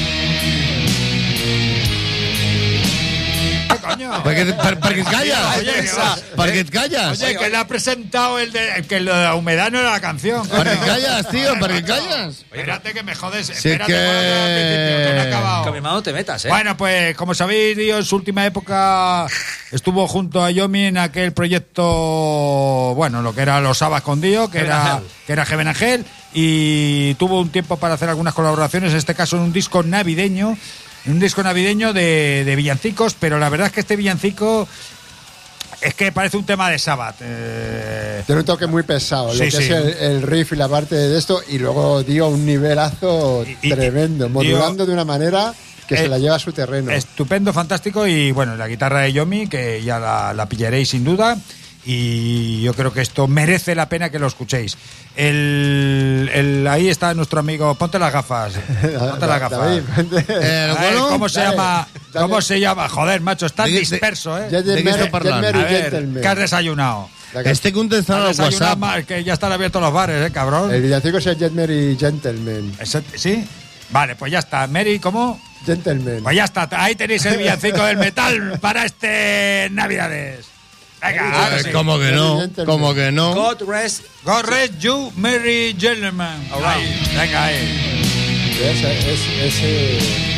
Perquè, per, perquè et calles. Oye, que va. Perquè et calles. Oye, que le ha presentado el de que lo de la humedad no era la canción. ¿Para qué callas, tío? ¿Para qué callas? Espérate que me jodes. Si es Espérate que- cuando te al principio, que no he acabado. Con mi mano te metas, ¿eh? Bueno, pues como sabéis, Dio en su última época estuvo junto a Iommi en aquel proyecto, bueno, lo que era los Sabas con Dio, que Heaven era, and Hell. que era Heaven and Hell, y tuvo un tiempo para hacer algunas colaboraciones, en este caso en un disco navideño, un disco navideño de, de villancicos, pero la verdad es que este villancico es que parece un tema de Sabbath. Eh... Tiene un toque muy pesado, Sí, lo que sí. es el, el riff y la parte de esto, y luego dio un nivelazo y- tremendo, modulando de una manera que Eh, se la lleva a su terreno. Estupendo, fantástico, y bueno, la guitarra de Iommi, que ya la, la pillaréis sin duda, y yo creo que esto merece la pena que lo escuchéis. El, el- ahí está nuestro amigo, ponte las gafas, ponte las gafas. David, ponte- Eh, A ver, bueno, ¿Cómo se dale, llama? dale. ¿Cómo se llama? Joder, macho, está De- de- disperso, ¿eh? ¿De què Gentleman- està parlant? Gentleman A y ver, Gentleman. ¿qué has desayunado? Estic contestant Has al desayunado WhatsApp. mal, que ya están abiertos los bares, ¿eh, cabrón? El villancico es el Gentleman y Gentleman. Ese- ¿Sí? Vale, pues ya está. Mary, ¿cómo? Gentleman. Pues ya está, ahí tenéis el villancico del metal para este Navidades. Venga, ahora sí. ¿Cómo que no? ¿Cómo que no? God rest. God rest you, merry gentlemen. Ahí, venga, ahí. Ese, ese, ese...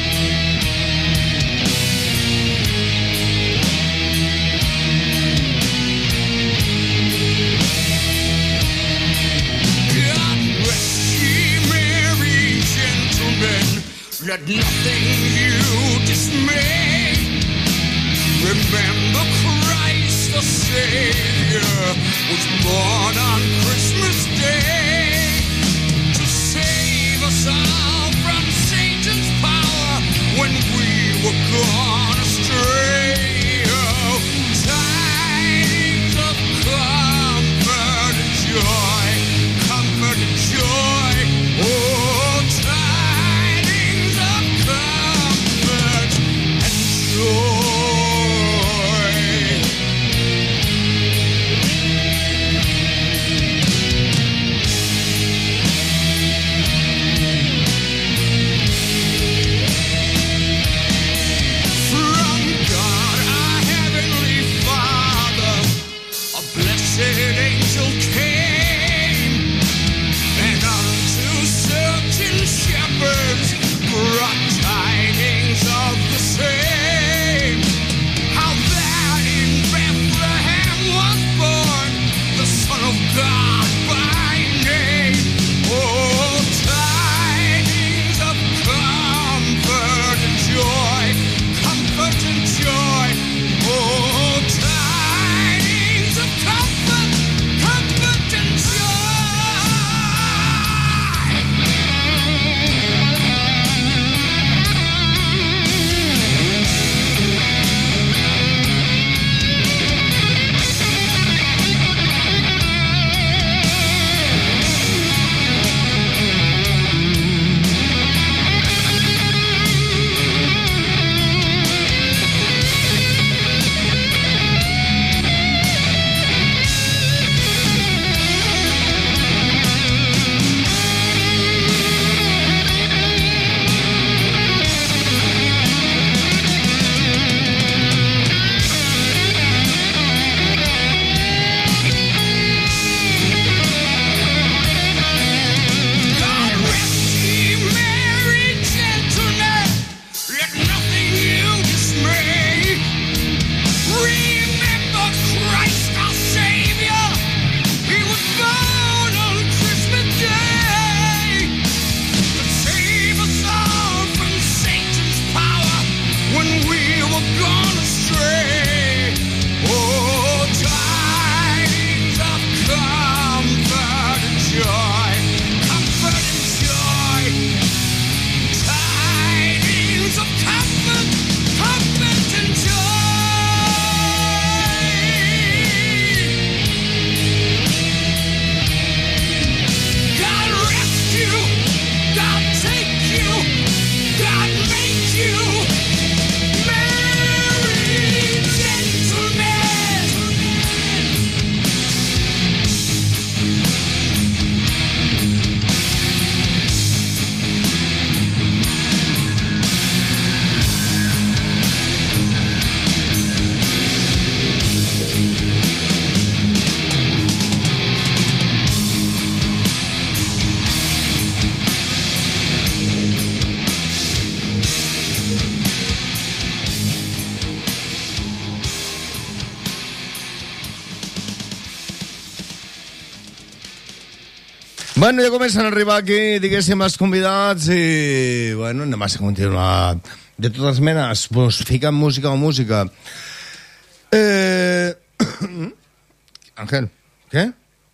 God rest ye merry gentlemen, let nothing you dismay. Remember Christ the Savior was born on Christmas Day to save us all from Satan's power when we were gone astray. Oh, tidings of comfort and joy, comfort and joy. Oh, tidings of comfort and joy. Bueno, ja comencen a arribar aquí, diguéssim, els convidats i, bueno, anem a continuar. De totes menes, pues, fiquen música o música. Eh... Ángel, què?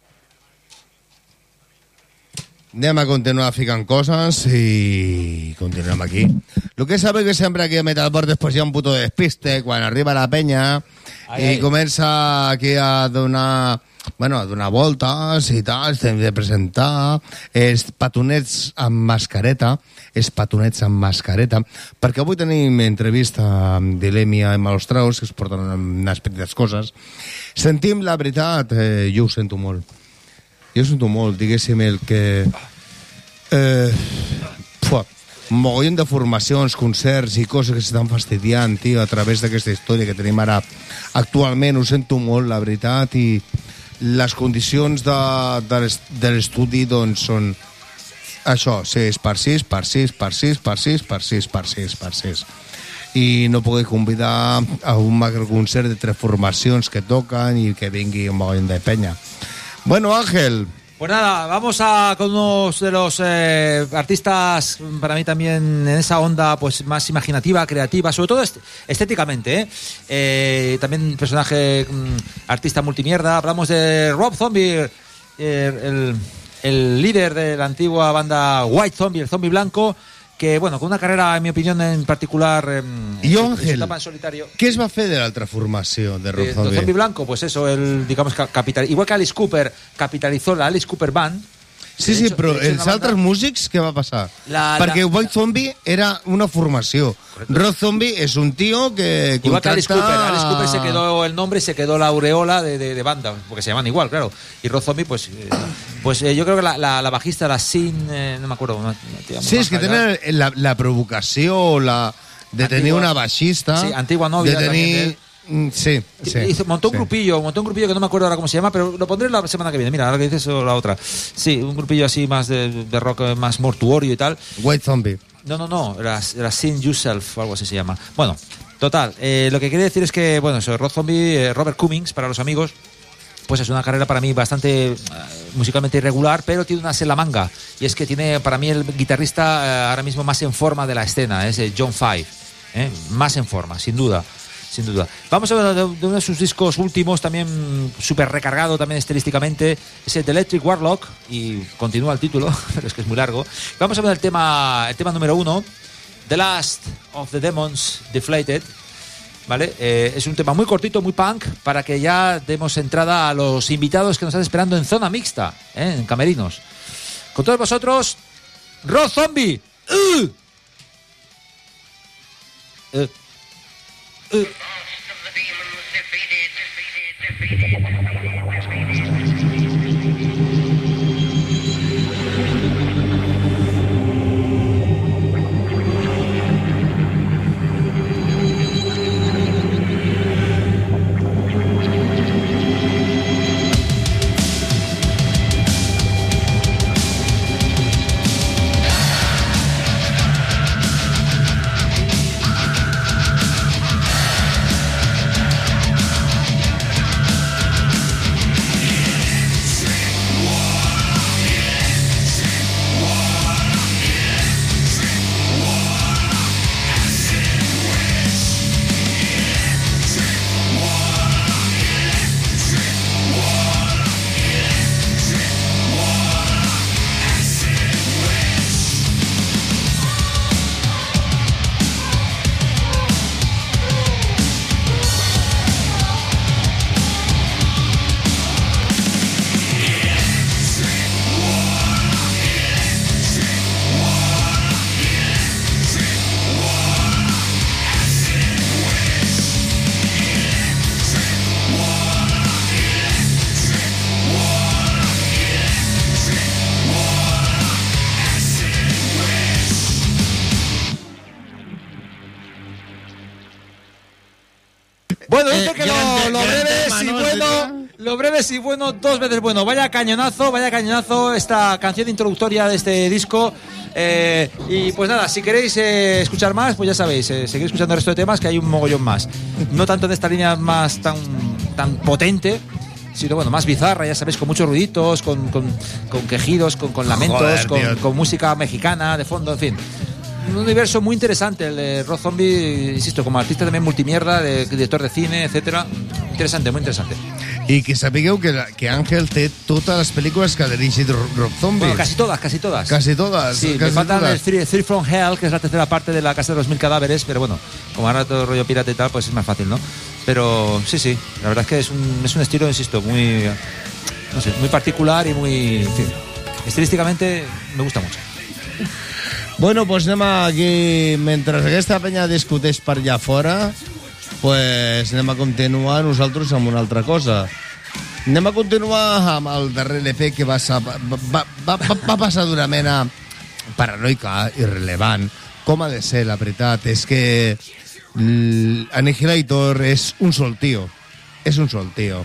Anem a continuar ficant coses i continuem aquí. Lo que sabe que sempre aquí a Metalport després hi ha un puto despiste quan arriba la penya ai, i ai. Comença aquí a donar... Bueno, a donar voltes i tal, hem de presentar els petonets amb mascareta, els petonets amb mascareta, perquè avui tenim entrevista amb Dilèmia i Malostraus, que es porten unes petites coses. Sentim la veritat, eh, jo ho sento molt. Jo ho sento molt, diguéssim, el que... Eh, fuà, un mogollon de formacions, concerts i coses que s'estan fastidiant, tio, a través d'aquesta història que tenim ara actualment. Ho sento molt, la veritat, i... les condicions de, de l'estudi doncs són això, sis per sis, per sis, per sis, per sis, per sis, per sis, per sis. I no poder convidar a un macro concert de tres formacions que toquen i que vingui un mogollon de penya. Bueno, Ángel... Pues nada, vamos a con uno de los eh, artistas, para mí también en esa onda pues más imaginativa, creativa, sobre todo est estéticamente, ¿eh? Eh, también personaje, mm, artista multimierda. Hablamos de Rob Zombie, eh, el, el líder de la antigua banda White Zombie, el zombie blanco, que bueno, con una carrera, en mi opinión, en particular, eh, I Ángel, en solitario. Què es va fer de l'altra formació de Rob De, Zombie? de Zombie Blanco, pues eso, el, digamos, capital, igual que Alice Cooper capitalizó la Alice Cooper Band. Sí, sí, hecho, però els banda... altres músics què va passar? La, Perquè la... White Zombie era una formació. Correcto. Rob Zombie és un tío que igual contracta... que Alice Cooper. Alice Cooper se quedó el nombre y se quedó la aureola de, de, de banda, porque se llaman igual, claro. Y Rob Zombie, pues, eh, pues eh, yo creo que la, la, la bajista, la Sin, eh, no me acuerdo. Una, una sí, és que tenen la, la provocació, la, de antigua, tenir una baixista. Sí, antigua novia de tenir... Sí, sí. Hizo, montó un sí. grupillo, montó un grupillo que no me acuerdo ahora cómo se llama, pero lo pondré la semana que viene. Mira, ahora que dices o la otra. Sí, un grupillo así más de, de rock más mortuorio y tal. White Zombie. No, no, no, era, era Sin Yourself o algo así se llama. Bueno, total, eh, lo que quería decir es que, bueno, eso, Rob Zombie, eh, Robert Cummings, para los amigos, pues es una carrera para mí bastante uh, musicalmente irregular, pero tiene una en la manga. Y es que tiene para mí el guitarrista uh, ahora mismo más en forma de la escena, es eh, John Five, eh, más en forma, sin duda. Sin duda. Vamos a hablar de, de uno de sus discos últimos, también súper recargado, también estilísticamente. Es el The Electric Warlock, y continúa el título, pero es que es muy largo. Vamos a ver el tema, el tema número uno, The Last of the Demons Deflated. ¿Vale? Eh, es un tema muy cortito, muy punk, para que ya demos entrada a los invitados que nos están esperando en zona mixta, ¿eh? En camerinos. Con todos vosotros, Rob Zombie. ¡Uh! Uh. Uh. Bueno, dice eh, que lo, lo breve si bueno, lo breve si bueno, dos veces bueno. Vaya cañonazo, vaya cañonazo esta canción introductoria de este disco. Eh, y pues nada, si queréis eh, escuchar más, pues ya sabéis, eh, seguir escuchando el resto de temas, que hay un mogollón más. No tanto en esta línea más tan, tan potente, sino bueno, más bizarra, ya sabéis, con muchos ruiditos, con, con, con quejidos, con, con lamentos, Joder, con, tío. con música mexicana de fondo, en fin. Un universo muy interesante el de Rob Zombie, insisto, como artista también multimierda, de, director de cine, etcétera. Interesante, muy interesante. I que sapigueu que, que Ángel té totes les pel·lícules que ha dirigit Rob Zombie. Bueno, casi todas, casi todas. Casi todas. Sí, casi me faltan todas. el Three, Three from Hell, que es la tercera parte de la Casa de los Mil Cadáveres, pero bueno, como ahora todo el rollo pirata y tal, pues es más fácil, ¿no? Pero sí, sí, la verdad es que es un, es un estilo, insisto, muy, no sé, muy particular y muy, en fin, estilísticamente me gusta mucho. Bueno, doncs anem aquí, mentre aquesta penya discuteix per allà fora, pues anem a continuar nosaltres amb una altra cosa. Anem a continuar amb el darrer L P que va, sa- va, va, va, va passar d'una mena paranoica, irrelevant, com ha de ser, la veritat. És que l'Annihilator és un sol tio, és un sol tio.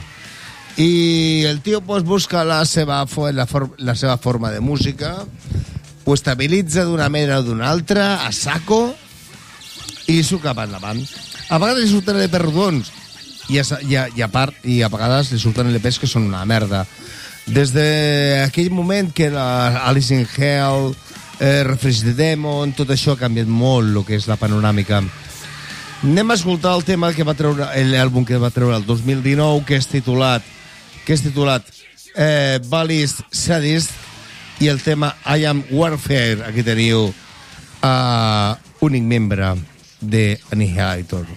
I el tio pues, busca la seva, fo- la, for la seva forma de música, ho estabilitza d'una manera o d'una altra, a saco, i surt cap endavant. A vegades li surten L P rodons, i a, i, a, i a part, i a vegades li surten L Ps que són una merda. Des d'aquell moment que la Alice in Hell, eh, Refresh the Demon, tot això ha canviat molt el que és la panoràmica. Anem a escoltar el tema que va treure, l'àlbum que va treure el dos mil dinou, que és titulat, que és titulat eh, Ballist Sadist, i el tema I Am Warfare. Aquí teniu a uh, únic membre de Annihilator.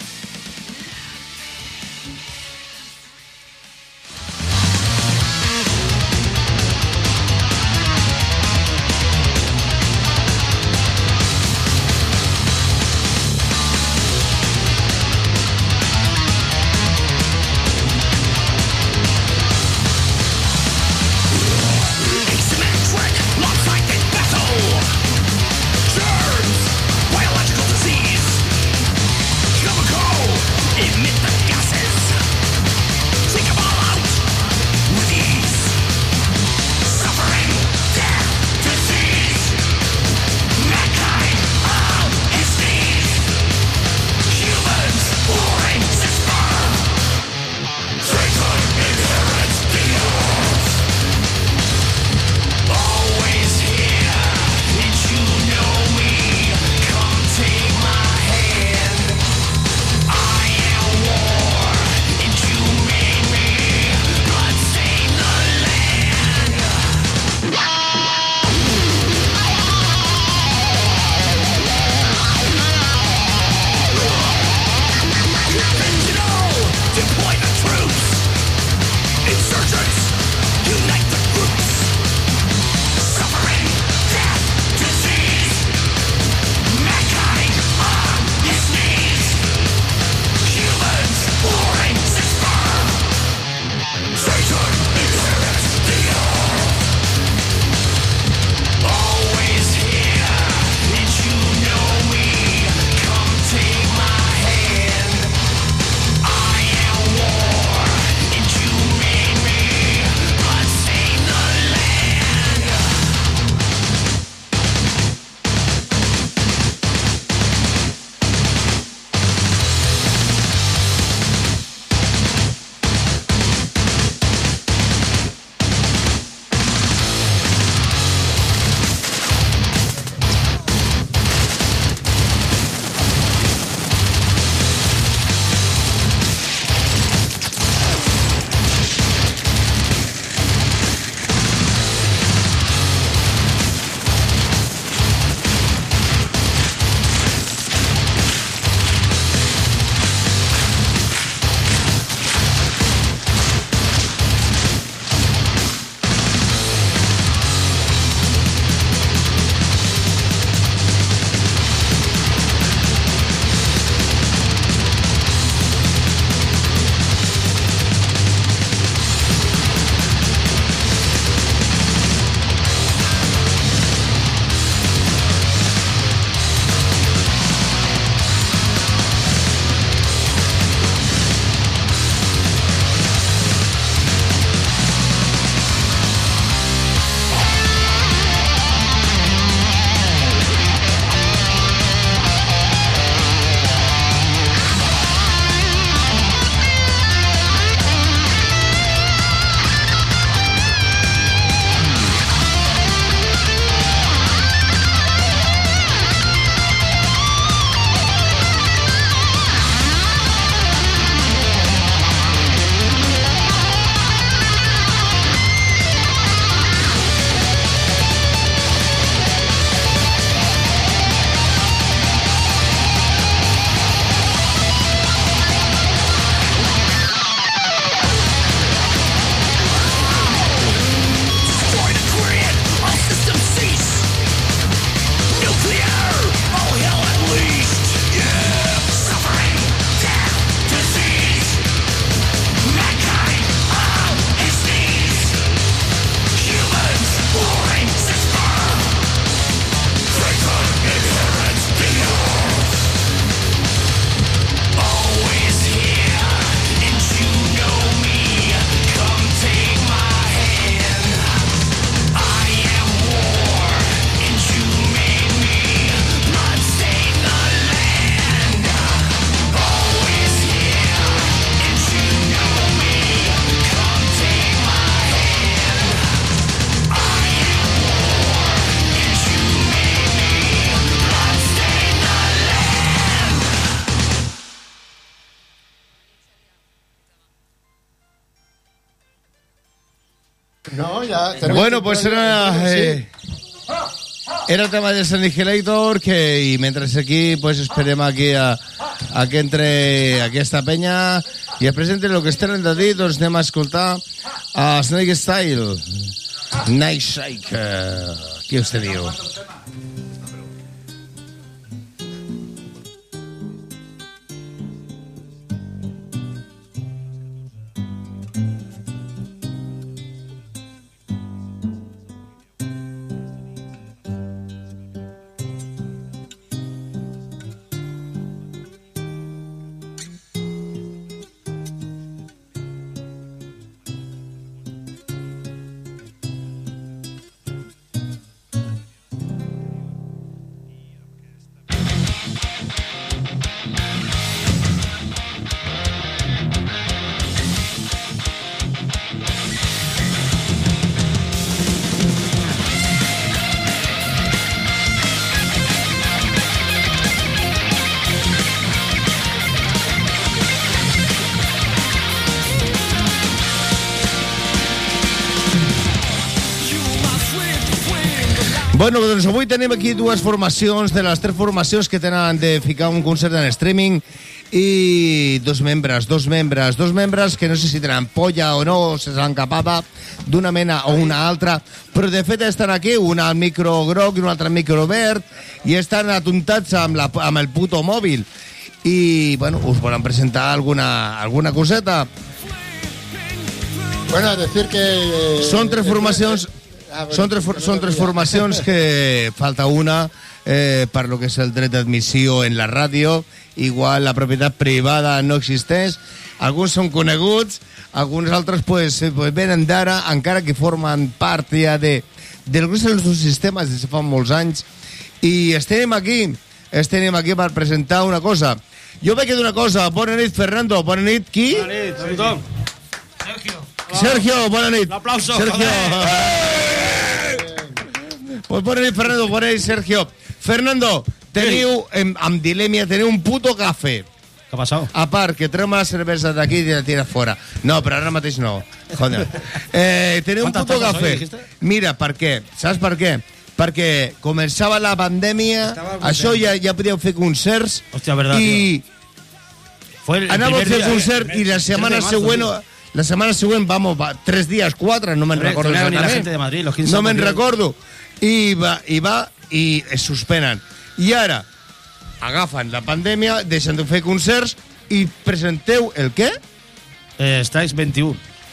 Thank No, ya... Bueno, pues era... Eh, era el tema de Annihilator, que i mentre aquí pues esperem aquí a, a que entre aquesta penya i es presenti el que es tenen de dir, doncs anem a escoltar a Snake Style, Night Shake. Què us te diu? Bueno, doncs avui tenim aquí dues formacions, de les tres formacions que tenen de ficar un concert en streaming, i dos membres, dos membres, dos membres que no sé si tenen polla o no, o se s'han capada d'una mena o una altra, però de fet estan aquí, una al micro groc i una altra al micro verd, i estan atuntats amb, la, amb el puto mòbil. I, bueno, us volen presentar alguna, alguna coseta? Bueno, decir que... Eh, Són tres formacions... Ah, bueno, són tres, for, són tres formacions que falta una eh, per lo que és el dret d'admissió en la ràdio. Igual la propietat privada no existeix. Alguns són coneguts, alguns altres pues, pues, venen d'ara, encara que formen part ja de, del que és el sistema des de fa molts anys. I estem aquí, estem aquí per presentar una cosa. Jo veig d'una cosa. Bona nit, Fernando. Bona nit, qui? Bona nit, tothom. Sergio. Sergio, bona nit. Un aplauso. Sergio. Pues bona nit, Fernando, bona nit, Sergio. Fernando, teniu, amb, amb dilèmia, teniu un puto cafè. Què ha passat? A part, que treu la cervesa d'aquí i la tira fora. No, però ara mateix no. Joder. Eh, teniu un puto cafè. Mira, per què? Saps per què? Perquè començava la pandèmia, això ja, ja podíeu fer concerts. Hòstia, verdad, i anàvem a fer concert i la setmana següent... La setmana següent, vamos, va, tres dies, quatre, no me'n recordo exactament. La gente de Madrid, los quince no me'n recordo. I va, i va, i es suspenen. I ara, agafen la pandèmia, deixen de fer concerts i presenteu el què? Eh, estáis veintiuno.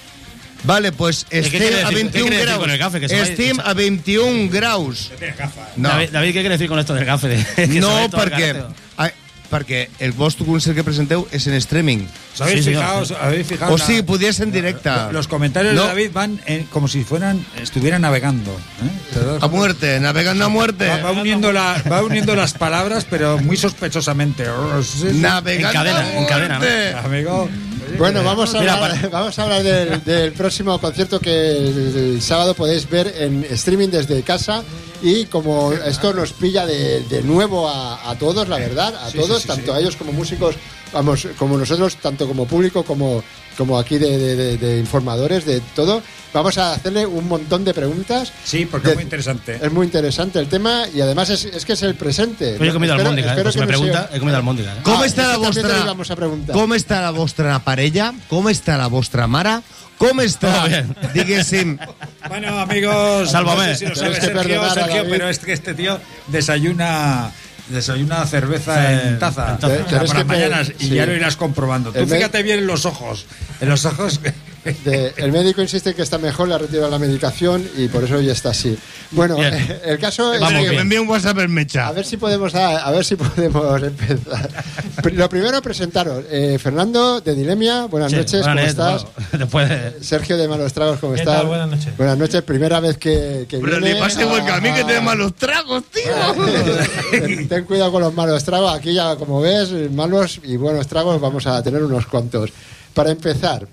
Vale, pues estem a veintiún graus. Con el café, que estem a veintiún graus. No. David, David, ¿qué quiere decir con esto del café? No, perquè... perquè el vostre concert que presenteu és en streaming. ¿Os habéis, sí, fijado, sí. ¿habéis fijado? O sí, podía ser en directa. Los comentarios no. de David van en, como si fueran estuvieran navegando. ¿eh? A muerte, navegando a muerte. Va, va, uniendo la, va uniendo las palabras, pero muy sospechosamente. Navegando en cadena, en cadena, ¿no? Amigo. Bueno, vamos a hablar, vamos a hablar del, del próximo concierto que el, el sábado podéis ver en streaming desde casa. Y como esto nos pilla de, de nuevo a, a todos, la verdad, a sí, todos, sí, sí, tanto sí. a ellos como músicos, vamos, como nosotros, tanto como público como, como aquí de, de, de, de informadores, de todo, vamos a hacerle un montón de preguntas. Sí, porque de, es muy interesante. Es muy interesante el tema y además es, es que es el presente. Pues yo he comido almóndiga, ¿eh? Pues me pregunta, he comido almóndiga. ¿eh? ¿Cómo ah, está la vostra, com està la vostra parella? Com està la vostra mare? Com està, diguéssim... Bueno, amigos, Sálvame. no sé si lo sabe Sergio, Sergio, pero es que este tío desayuna... Desayuna cerveza sí, en taza, en taza. Para, para mañanas y sí. ya lo irás comprobando. Tú fíjate bien en los ojos. En los ojos... De, el médico insiste en que está mejor, le ha retirado la medicación y por eso ya está así. Bueno, bien. El caso es Vamos, que, que me envíe un WhatsApp el Mecha. A ver si podemos a, a ver si podemos empezar. Lo primero presentaros, eh, Fernando de Dilemia, buenas sí, noches, ¿cómo estás? Bueno, después de... Sergio de Malos Tragos, ¿cómo estás? Tal? Buenas noches. Buenas noches, primera vez que, que Pero viene. le pasa igual que a mí que te malos tragos, tío. ten, ten cuidado con los malos tragos, aquí ya como ves, malos y buenos tragos vamos a tener unos cuantos. Para empezar,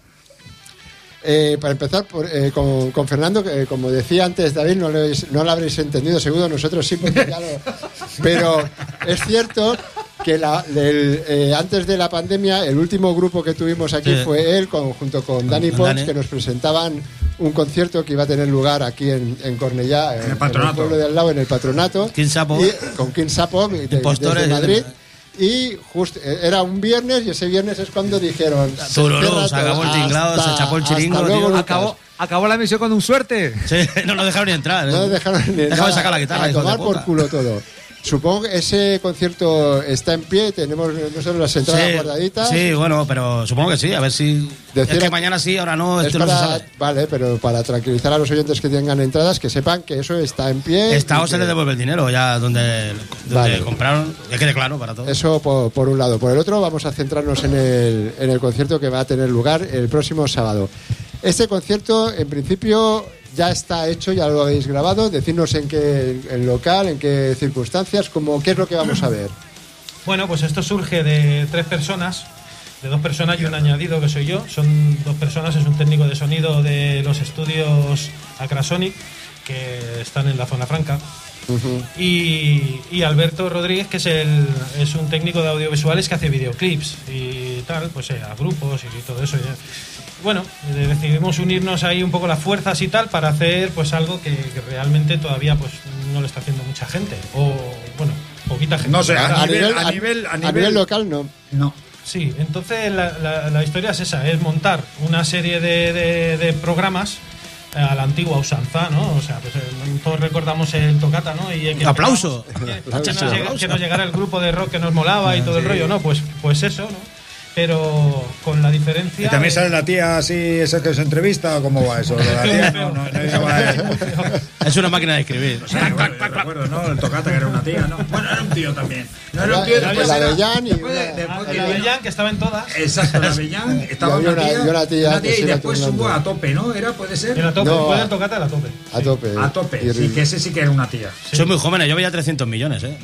Eh, para empezar por, eh, con, con Fernando, que eh, como decía antes David, no lo, habéis, no lo habréis entendido, seguro nosotros sí, porque ya lo, pero es cierto que la, el, eh, antes de la pandemia el último grupo que tuvimos aquí sí. fue él con, junto con Dani Pons, que nos presentaban un concierto que iba a tener lugar aquí en, en Cornellá, en, el patronato. en el pueblo de al lado, en el patronato. King Sapo. Y, con King Sapo, de, Impostores, desde Madrid. Y justo era un viernes y ese viernes es cuando dijeron Tururú, se acabó el tinglado, se chapó el chiringo, tío. Acabó, acabó la emisión con un suerte. Sí, no nos dejaron ni entrar. ¿eh? No nos dejaron ni Dejaron de sacar la guitarra. a hijos de tomar por puta. culo todo. Supongo que ese concierto está en pie, tenemos nosotros las entradas Sí, guardaditas. sí, bueno, pero supongo que sí, a ver si... Decir- es que mañana sí, ahora no, Es esto no se para- sabe. Vale, pero para tranquilizar a los oyentes que tengan entradas, que sepan que eso está en pie. Está y o se que- les devuelve el dinero ya donde, donde Vale. compraron, que quede claro para todos. Eso por, por un lado. Por el otro, vamos a centrarnos en el, en el concierto que va a tener lugar el próximo sábado. Este concierto, en principio, ya está hecho, ya lo habéis grabado. Decidnos en qué en local, en qué circunstancias, como, qué es lo que vamos a ver. Bueno, pues esto surge de tres personas, de dos personas y un añadido que soy yo. Son dos personas, es un técnico de sonido de los estudios Acrasonic, que están en la zona franca. Y, y Alberto Rodríguez, que es, el, es un técnico de audiovisuales que hace videoclips y tal, pues eh, a grupos y todo eso. Y, bueno, eh, decidimos unirnos ahí un poco las fuerzas y tal para hacer pues algo que, que realmente todavía pues no lo está haciendo mucha gente. O, bueno, poquita gente. No sé, a, A nivel, nivel- a, a- nivel, a a nivel- nivel local, no. No. Sí, entonces la, la- la historia es esa, es montar una serie de, de- de programas eh, a la antigua usanza, ¿no? O sea, pues eh, todos recordamos el Tocata, ¿no? Y que ¡Aplauso! Que, que nos llega- que nos llegara el grupo de rock que nos molaba y todo el rollo, ¿no? Pues, pues eso, ¿no? Pero con la diferencia... ¿Y también de- sale la tía así, esa que se entrevista o cómo va eso? La tía no, no, no va a- Es una máquina de escribir. O sea, yo recuerdo, ¿no? El Tocata que era una tía, ¿no? Bueno, era un tío también. No era un tío, La- después la era- de Jan y después de- una- después Ah, que la de vino- Jan, que estaba en todas. Exacto, la de Jan, estaba Y había una una- tía, y una tía una que tía se y iba después turnando. hubo a tope, ¿no? ¿Era? ¿Puede ser? En la tope, No, después a- del Tocata, la tope. A tope. A tope, Y- sí, que ese sí que era una tía. Soy muy jóvenes, yo veía trescientos millones, ¿eh?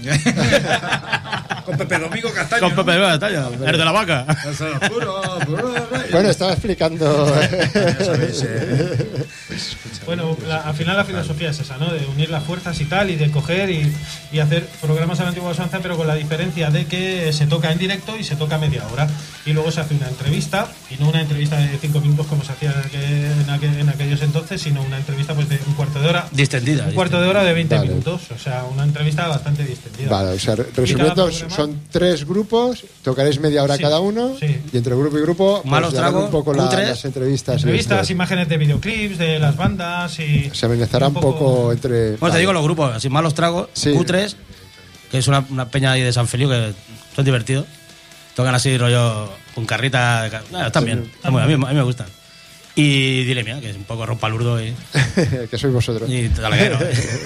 Con Pepe Domingo Castaño. Con ¿no? Pepe de Batalla, el de la vaca. Eso lo juro, juro. Bueno, estaba explicando. Ya sabéis, eh. Bueno, la- al final la filosofía es esa, ¿no? De unir las fuerzas y tal, y de coger y, y hacer programas a la antigua usanza, pero con la diferencia de que se toca en directo y se toca media hora. Y luego se hace una entrevista, y no una entrevista de cinco minutos como se hacía en, aquel- en aquel- en aquellos entonces, sino una entrevista pues de un cuarto de hora. Distendida. Un cuarto de hora de veinte Vale. minutos, o sea, una entrevista bastante distendida. Vale, o sea, re- Y cada resumiendo, programa- son tres grupos, tocaréis media hora Sí, cada uno, sí. y entre grupo y grupo, pues, Malos darán tragos, un poco la- cutres, las entrevistas. y Entrevistas, esto. imágenes de videoclips, de las bandas y... Se amenizará un poco entre. Bueno, te digo los grupos, así malos tragos, Sí. cutres, que es una, una peña ahí de San Feliu que son divertidos. Tocan así rollo con carrita. de ca- Ah, están Sí. bien, están muy- a, mí, a mí me gustan. Y dile mía, que es un poco rompalurdo y, que sois vosotros. y talaguero.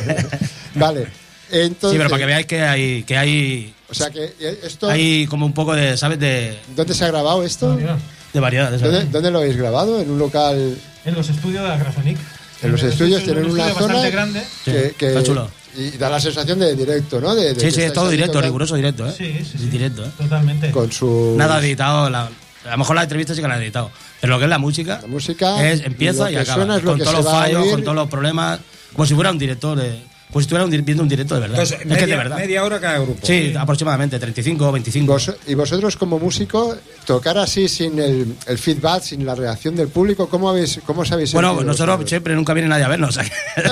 Vale. Entonces, Sí, pero para que veáis que hay, que hay, o sea que eh, esto, hay como un poco de, ¿sabes? De, ¿dónde se ha grabado esto? de variedad. de eso. ¿Dónde, dónde lo habéis grabado? ¿En un local? En los estudios de la Grafonic. En los estudios tienen un una estudio zona bastante grande. que, Sí, que- está chulo. y da la sensación de directo, ¿no? De, de Sí, que sí, es estáis todo ahí directo, tocando riguroso directo, ¿eh? Sí, sí, sí. Directo, ¿eh? Totalmente. Con su Nada editado. La, a lo mejor la entrevista sí que la han editado. Pero lo que es la música, la música es, empieza lo y que acaba. suena es lo Con que todos se los va a fallos, oír. con todos los problemas. Como si fuera un director de. Como si estuviera un dir- viendo un directo de verdad. Entonces, es media, que es de verdad. media hora cada grupo. Sí, aproximadamente, treinta y cinco o veinticinco. Vos- y vosotros como músico, tocar así sin el, el feedback, sin la reacción del público, ¿cómo habéis, cómo os habéis Bueno, sentido nosotros vosotros? siempre nunca viene nadie a vernos. o sea que-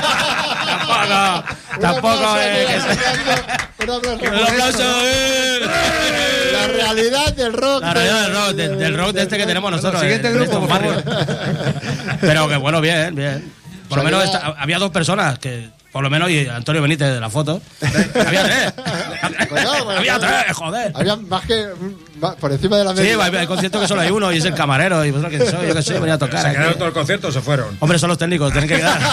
tampoco, tampoco. eh, que se- Un aplauso Un por aplauso, esto, ¿no? eh. La realidad del rock. La realidad del rock, del, del rock de este que tenemos nosotros. siguiente en grupo, estos por barrios. Pero que bueno, bien, bien. Por O sea, lo menos que esta- había dos personas que, por lo menos, y Antonio Benítez de la foto. Había tres. Bueno, bueno, Había bueno. tres, joder. Había más que más por encima de la Sí, media. hay, hay conciertos que solo hay uno y es el camarero. Y vosotros que soy, yo que soy, venía a tocar. Se aquí. quedaron todo el concierto o se fueron. Hombre, son los técnicos, tienen que quedar.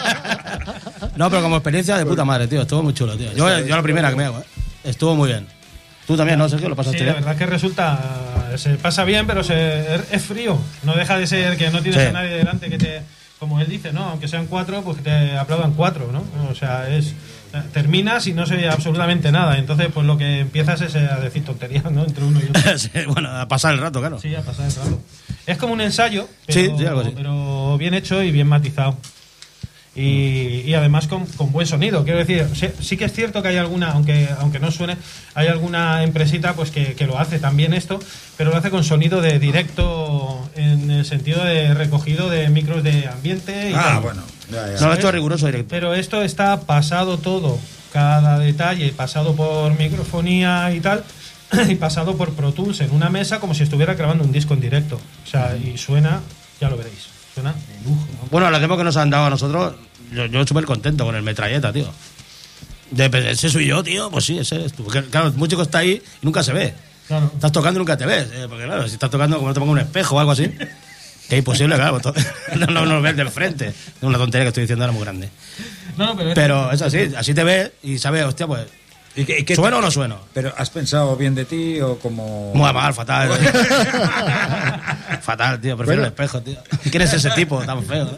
No, pero como experiencia de puta madre, tío. Estuvo muy chulo, tío. Yo, yo la primera que me hago, ¿eh? Estuvo muy bien. Tú también, ¿no, Sergio? Lo pasaste Sí, la bien. verdad que resulta, se pasa bien, pero se, es frío. No deja de ser que no tienes Sí. a nadie delante que te, como él dice, ¿no? Aunque sean cuatro, pues que te aplaudan cuatro, ¿no? O sea, es terminas y no se ve absolutamente nada. Entonces, pues lo que empiezas es a decir tonterías, ¿no? Entre uno y otro. Sí, bueno, a pasar el rato, claro. Sí, a pasar el rato. Es como un ensayo, pero, Sí, sí, algo así. pero bien hecho y bien matizado. Y, y además con, con buen sonido, quiero decir, sí, sí que es cierto que hay alguna, aunque aunque no suene, hay alguna empresita pues que, que lo hace también esto, pero lo hace con sonido de directo, en el sentido de recogido de micros de ambiente y Ah, tal. bueno. Ya, ya. No, esto es riguroso directo. Pero esto está pasado todo, cada detalle, pasado por microfonía y tal, y pasado por Pro Tools en una mesa como si estuviera grabando un disco en directo. O sea, y suena, ya lo veréis, suena de lujo, ¿no? Bueno, la demo que nos han dado a nosotros, yo, yo súper contento con el metralleta, tío. De, ese soy yo, tío, pues sí, ese es tú. Porque, claro, el músico está ahí y nunca se ve. Claro. Estás tocando y nunca te ves. Eh, porque claro, si estás tocando como no te pongo un espejo o algo así, que es imposible, claro. Todo, no, no nos ves de frente. Es una tontería que estoy diciendo ahora muy grande. No, no, pero, Pero es así, así te ves y sabes, hostia, pues... ¿Y qué, y qué ¿Sueno te- o no sueno? ¿Pero has pensado bien de ti o como...? Muy mal, fatal. Fatal, tío. Prefiero Bueno. el espejo, tío. ¿Quién es ese tipo tan feo?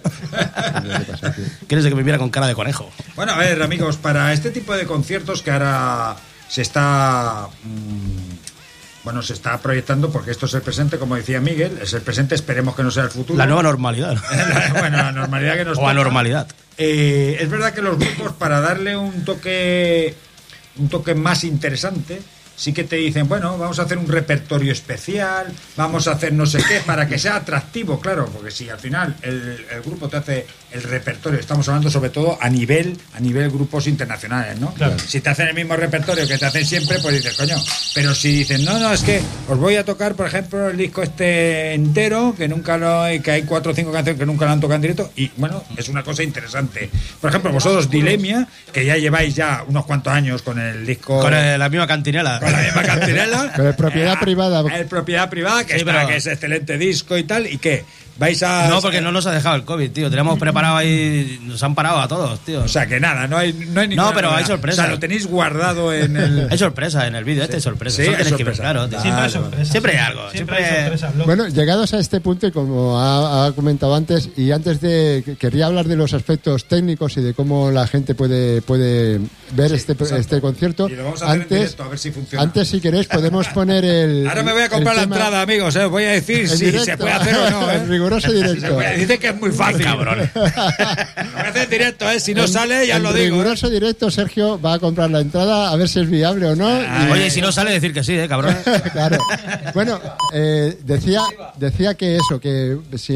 ¿Quién es el que me mira con cara de conejo? Bueno, a ver, amigos, para este tipo de conciertos que ahora se está... mm, bueno, se está proyectando, porque esto es el presente, como decía Miguel, es el presente, esperemos que no sea el futuro. La nueva normalidad. Bueno, la normalidad que nos O toca. anormalidad. Eh, es verdad que los grupos, para darle un toque un toque más interesante, sí que te dicen, bueno, vamos a hacer un repertorio especial, vamos a hacer no sé qué, para que sea atractivo, claro, porque si al final el, el grupo te hace el repertorio, estamos hablando sobre todo a nivel a nivel grupos internacionales, ¿no? Claro. Si te hacen el mismo repertorio que te hacen siempre, pues dices, coño, pero si dicen, no, no, es que os voy a tocar, por ejemplo, el disco este entero, que nunca lo hay, que hay cuatro o cinco canciones que nunca lo han tocado en directo, y bueno, es una cosa interesante. Por ejemplo, vosotros, Dilemia, que ya lleváis ya unos cuantos años con el disco... Con el- la misma cantinela. Con la misma cantinela. Pero es propiedad privada. Es propiedad privada, que, Sí, está, pero- que es excelente disco y tal, y que vais a... No, porque no nos ha dejado el COVID, tío. Tenemos preparado ahí... Nos han parado a todos, tío. O sea, que nada, no hay, no hay ninguna No, pero hay novedad. sorpresa. O sea, lo tenéis guardado en el... Hay sorpresa en el vídeo, este hay sorpresa. Sí, Eso hay tienes que ver, sorpresa. claro, tío. Siempre hay Vale, sorpresas. Siempre hay sí. algo, Siempre siempre- hay sorpresas. Lo- Bueno, llegados a este punto, y como ha, ha comentado antes, y antes de que- quería hablar de los aspectos técnicos y de cómo la gente puede puede ver Sí, este exacto. este concierto. Y lo vamos a hacer en Antes, directo, a ver si funciona. antes, si queréis, podemos poner el. Ahora me voy a comprar el la tema entrada, amigos, eh. Os voy a decir en si directo. se puede hacer o no, En eh. riguroso Si se directo. puede. Dice que es muy fácil. Cabrón. Lo voy a hacer en directo, eh. Si no En- sale, ya en lo digo. ¿eh? riguroso directo, Sergio va a comprar la entrada a ver si es viable o no. Ah, y- Oye, y si no sale, decir que sí, eh, cabrón. Claro. Bueno, eh, decía, decía que eso, que si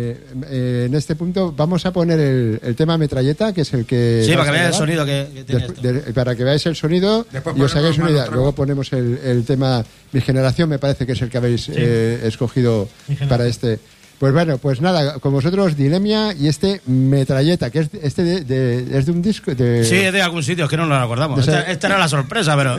eh, en este punto vamos a poner el, el tema metralleta, que es el que... Sí, vas para que a veáis el grabar. sonido que, que tiene Despu- esto. de- para que veáis el sonido Después y os ponemos hagáis una mano idea. trago. Luego ponemos el, el tema Mi Generación, me parece que es el que habéis eh, escogido Mi Generación. para este. Pues bueno, pues nada, con vosotros Dilemia y este Metralleta, que es este de, de- es de un disco de... Sí, es de algún sitio, es que no nos acordamos. De esa- Esta, esta era la sorpresa, pero.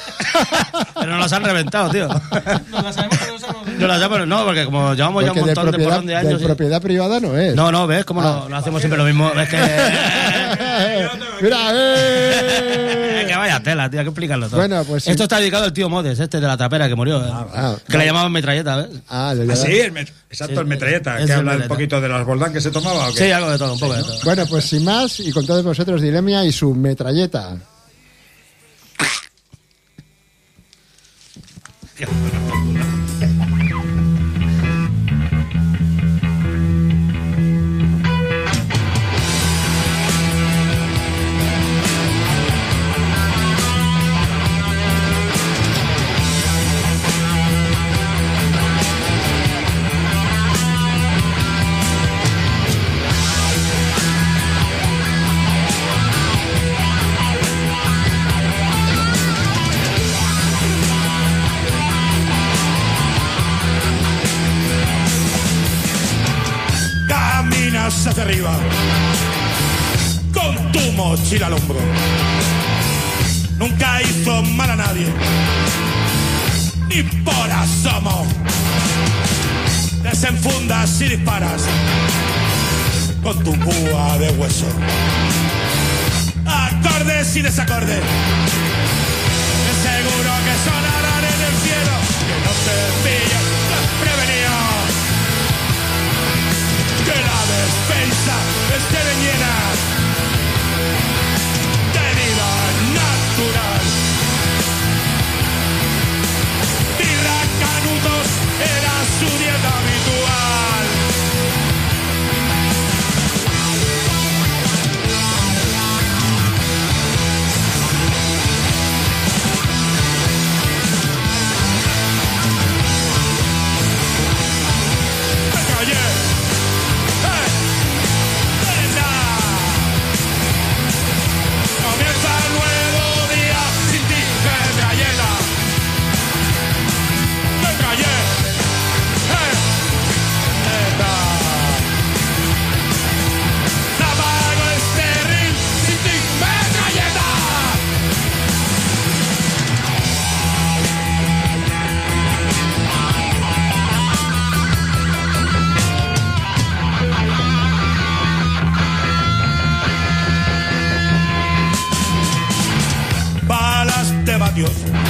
pero nos las han reventado, tío. No la sabemos, pero no sabemos. No, las sabemos, no, porque como llevamos ya porque un de montón de, propiedad, porrón de de años. y- propiedad privada no es. No, no, ¿ves? Cómo Ah. no, no hacemos siempre lo mismo. Es que. Mira, eh. Es que vaya tela, tío, hay que explicarlo todo. Bueno, pues sí. Esto está dedicado al tío Modes, este de la tapera que murió. ¿eh? Ah, que le llamaban metralleta, ¿ves? Ah, de Ah, verdad. sí, el met- exacto, Sí, el metralleta, es que el habla un metralleta. poquito de las Boldán que se tomaba, ¿o qué? Sí, algo de todo, un poco de todo. Bueno, pues sin más, y con todos vosotros Dilemia y su Metralleta. Caminas hacia arriba con tu mochila al hombro. Nunca hizo mal a nadie, ni por asomo. Desenfundas y disparas con tu púa de hueso. Acordes y desacordes, que seguro que sonarán en el cielo, que no te pillan desprevenido. Que la despensa esté bien llena de vida natural. Birra canutos era su dieta habitual. patios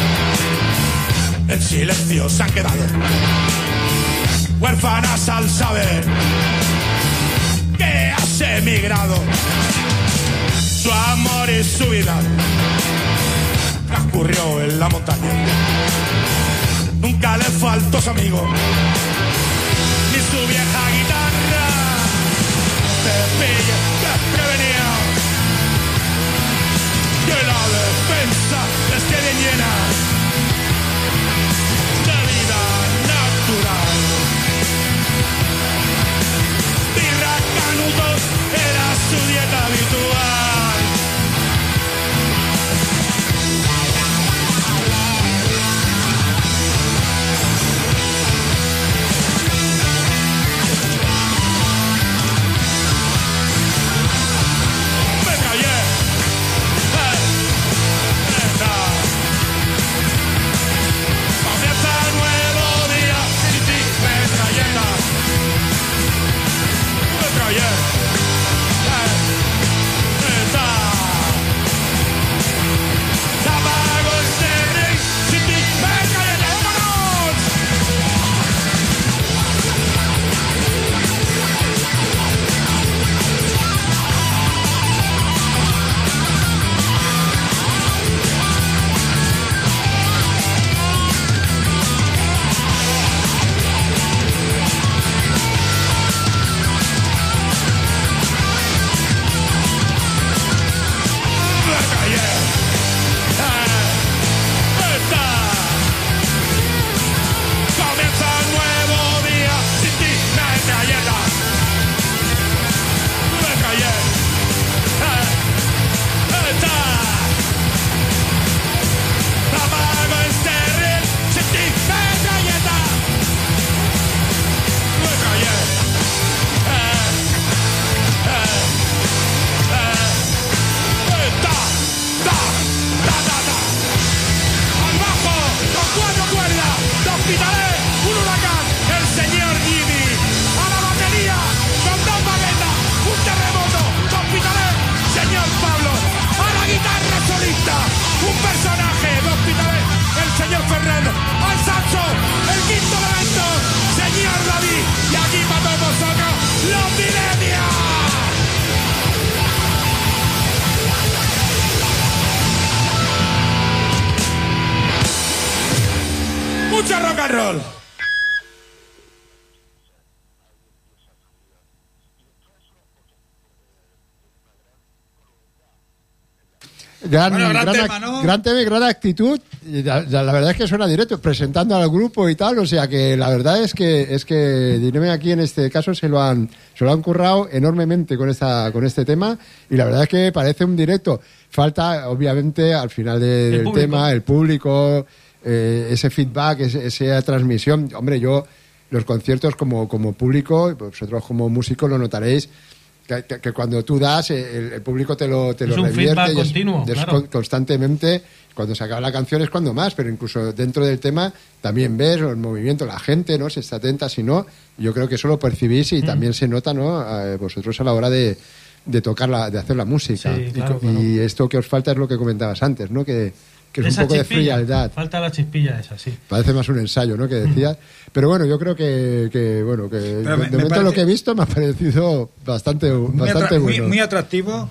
en silencio se han quedado, huérfanas al saber que has emigrado. Su amor y su vida transcurrió en la montaña. Nunca le faltó su amigo ni su vieja guitarra. Te pilla desprevenida, que la defensa les quede llena de vida natural. Birra, canutos era su dieta habitual. Mucho rock and roll. Gran, Bueno, gran gran, tema, ¿no? gran tema y gran actitud. Y La, la- la verdad es que suena directo, presentando al grupo y tal. O sea que la verdad es que es que Dineme aquí en este caso se lo han se lo han currado enormemente con esta con este tema. Y la verdad es que parece un directo. Falta, obviamente, al final de- del público. tema, el público, eh, ese feedback, ese- esa transmisión. Hombre, yo los conciertos como, como público, vosotros como músicos lo notaréis. Que, que- que cuando tú das, el, el público te lo, te Es lo un revierte feedback y es- continuo, es claro. con- constantemente. Cuando se acaba la canción es cuando más, pero incluso dentro del tema también ves el movimiento, la gente, ¿no? Si está atenta, si no. Yo creo que eso lo percibís y Mm. también se nota, ¿no? A vosotros a la hora de, de tocar, la, de hacer la música. Sí, y, claro, co- claro. y esto que os falta es lo que comentabas antes, ¿no? Que, que es Esa un poco de chispilla, frialdad. Falta la chispilla esa, sí. Parece más un ensayo, ¿no? Que decías. Pero bueno, yo creo que, que bueno, que de, Pero me- de me momento lo parece- que he visto me ha parecido bastante, muy, bastante atra- muy- bueno. muy atractivo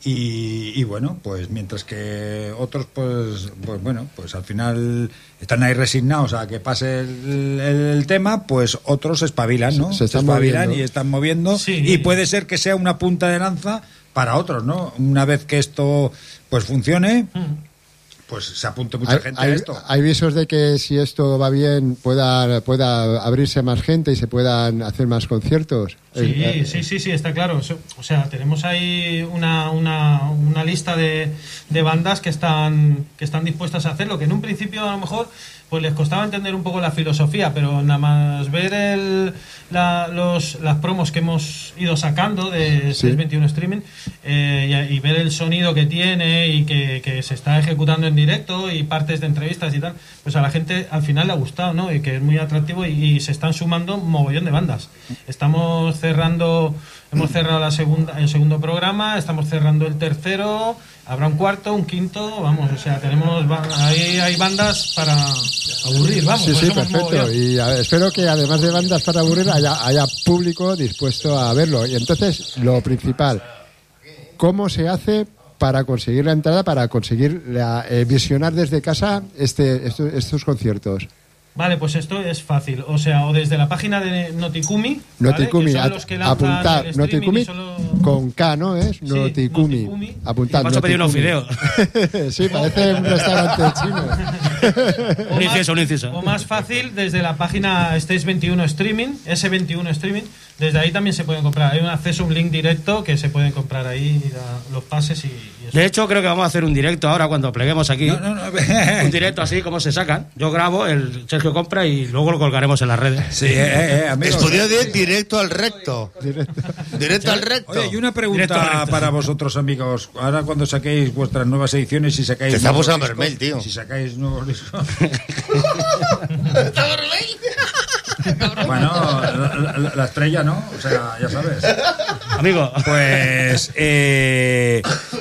y, y bueno, pues mientras que otros pues, pues bueno, pues al final están ahí resignados a que pase el, el- el tema, pues otros se espabilan, ¿no? Se- se están espabilan moviendo. y están moviendo Sí. y puede ser que sea una punta de lanza para otros, ¿no? Una vez que esto pues funcione, pues se apunte mucha hay, gente hay- a esto. hay visos de que si esto va bien pueda, pueda abrirse más gente y se puedan hacer más conciertos. Sí, Eh, eh, sí, sí, sí, está claro. Eso- O sea, tenemos ahí una, una, una lista de, de bandas que están, que están dispuestas a hacerlo, que en un principio a lo mejor pues les costaba entender un poco la filosofía, pero nada más ver el, la- los, las promos que hemos ido sacando de Sí. seis veintiuno Streaming eh, y, a- y ver el sonido que tiene y que, que se está ejecutando en directo y partes de entrevistas y tal, pues a la gente al final le ha gustado, ¿no? Y que es muy atractivo y, y se están sumando un mogollón de bandas. Estamos cerrando Hemos cerrado la segunda, el segundo programa, estamos cerrando el tercero, habrá un cuarto, un quinto, vamos, o sea, tenemos ba- ahí hay bandas para aburrir, vamos. Sí, pues sí, somos perfecto. mogollón. Y a- espero que además de bandas para aburrir haya, haya público dispuesto a verlo. Y entonces, lo principal, ¿cómo se hace para conseguir la entrada, para conseguir la, eh, visionar desde casa este, estos, estos conciertos? Vale, pues esto es fácil, o sea, o desde la página de Notikumi, ¿vale? Notikumi, que son a- los que lanzan apuntar, el streaming y Notikumi solo- con K, ¿no es? Notikumi. Apuntad. Vas a pedir unos Notikumi. fideos. Sí, parece un restaurante chino. Un incienso, un incienso. O más fácil, desde la página Stage veintiuno Streaming, ese veintiuno Streaming, desde ahí también se pueden comprar. Hay un acceso, un link directo que se pueden comprar ahí la- los pases y, y eso. De hecho, creo que vamos a hacer un directo ahora cuando pleguemos aquí. Un directo así, como se sacan. Yo grabo, el Sergio compra y luego lo colgaremos en las redes. Sí, eh, eh, amigos. Estudio de directo al recto. Directo al recto. Oye, y una Directo al pregunta recto. para vosotros, amigos. Ahora cuando saquéis vuestras nuevas ediciones y sacáis... Te está nuevos posando discos, vermell, tío. Si sacáis nuevos discos... Bueno, la, la- la estrella, ¿no? O sea, ya sabes. Amigo. Pues... Eh,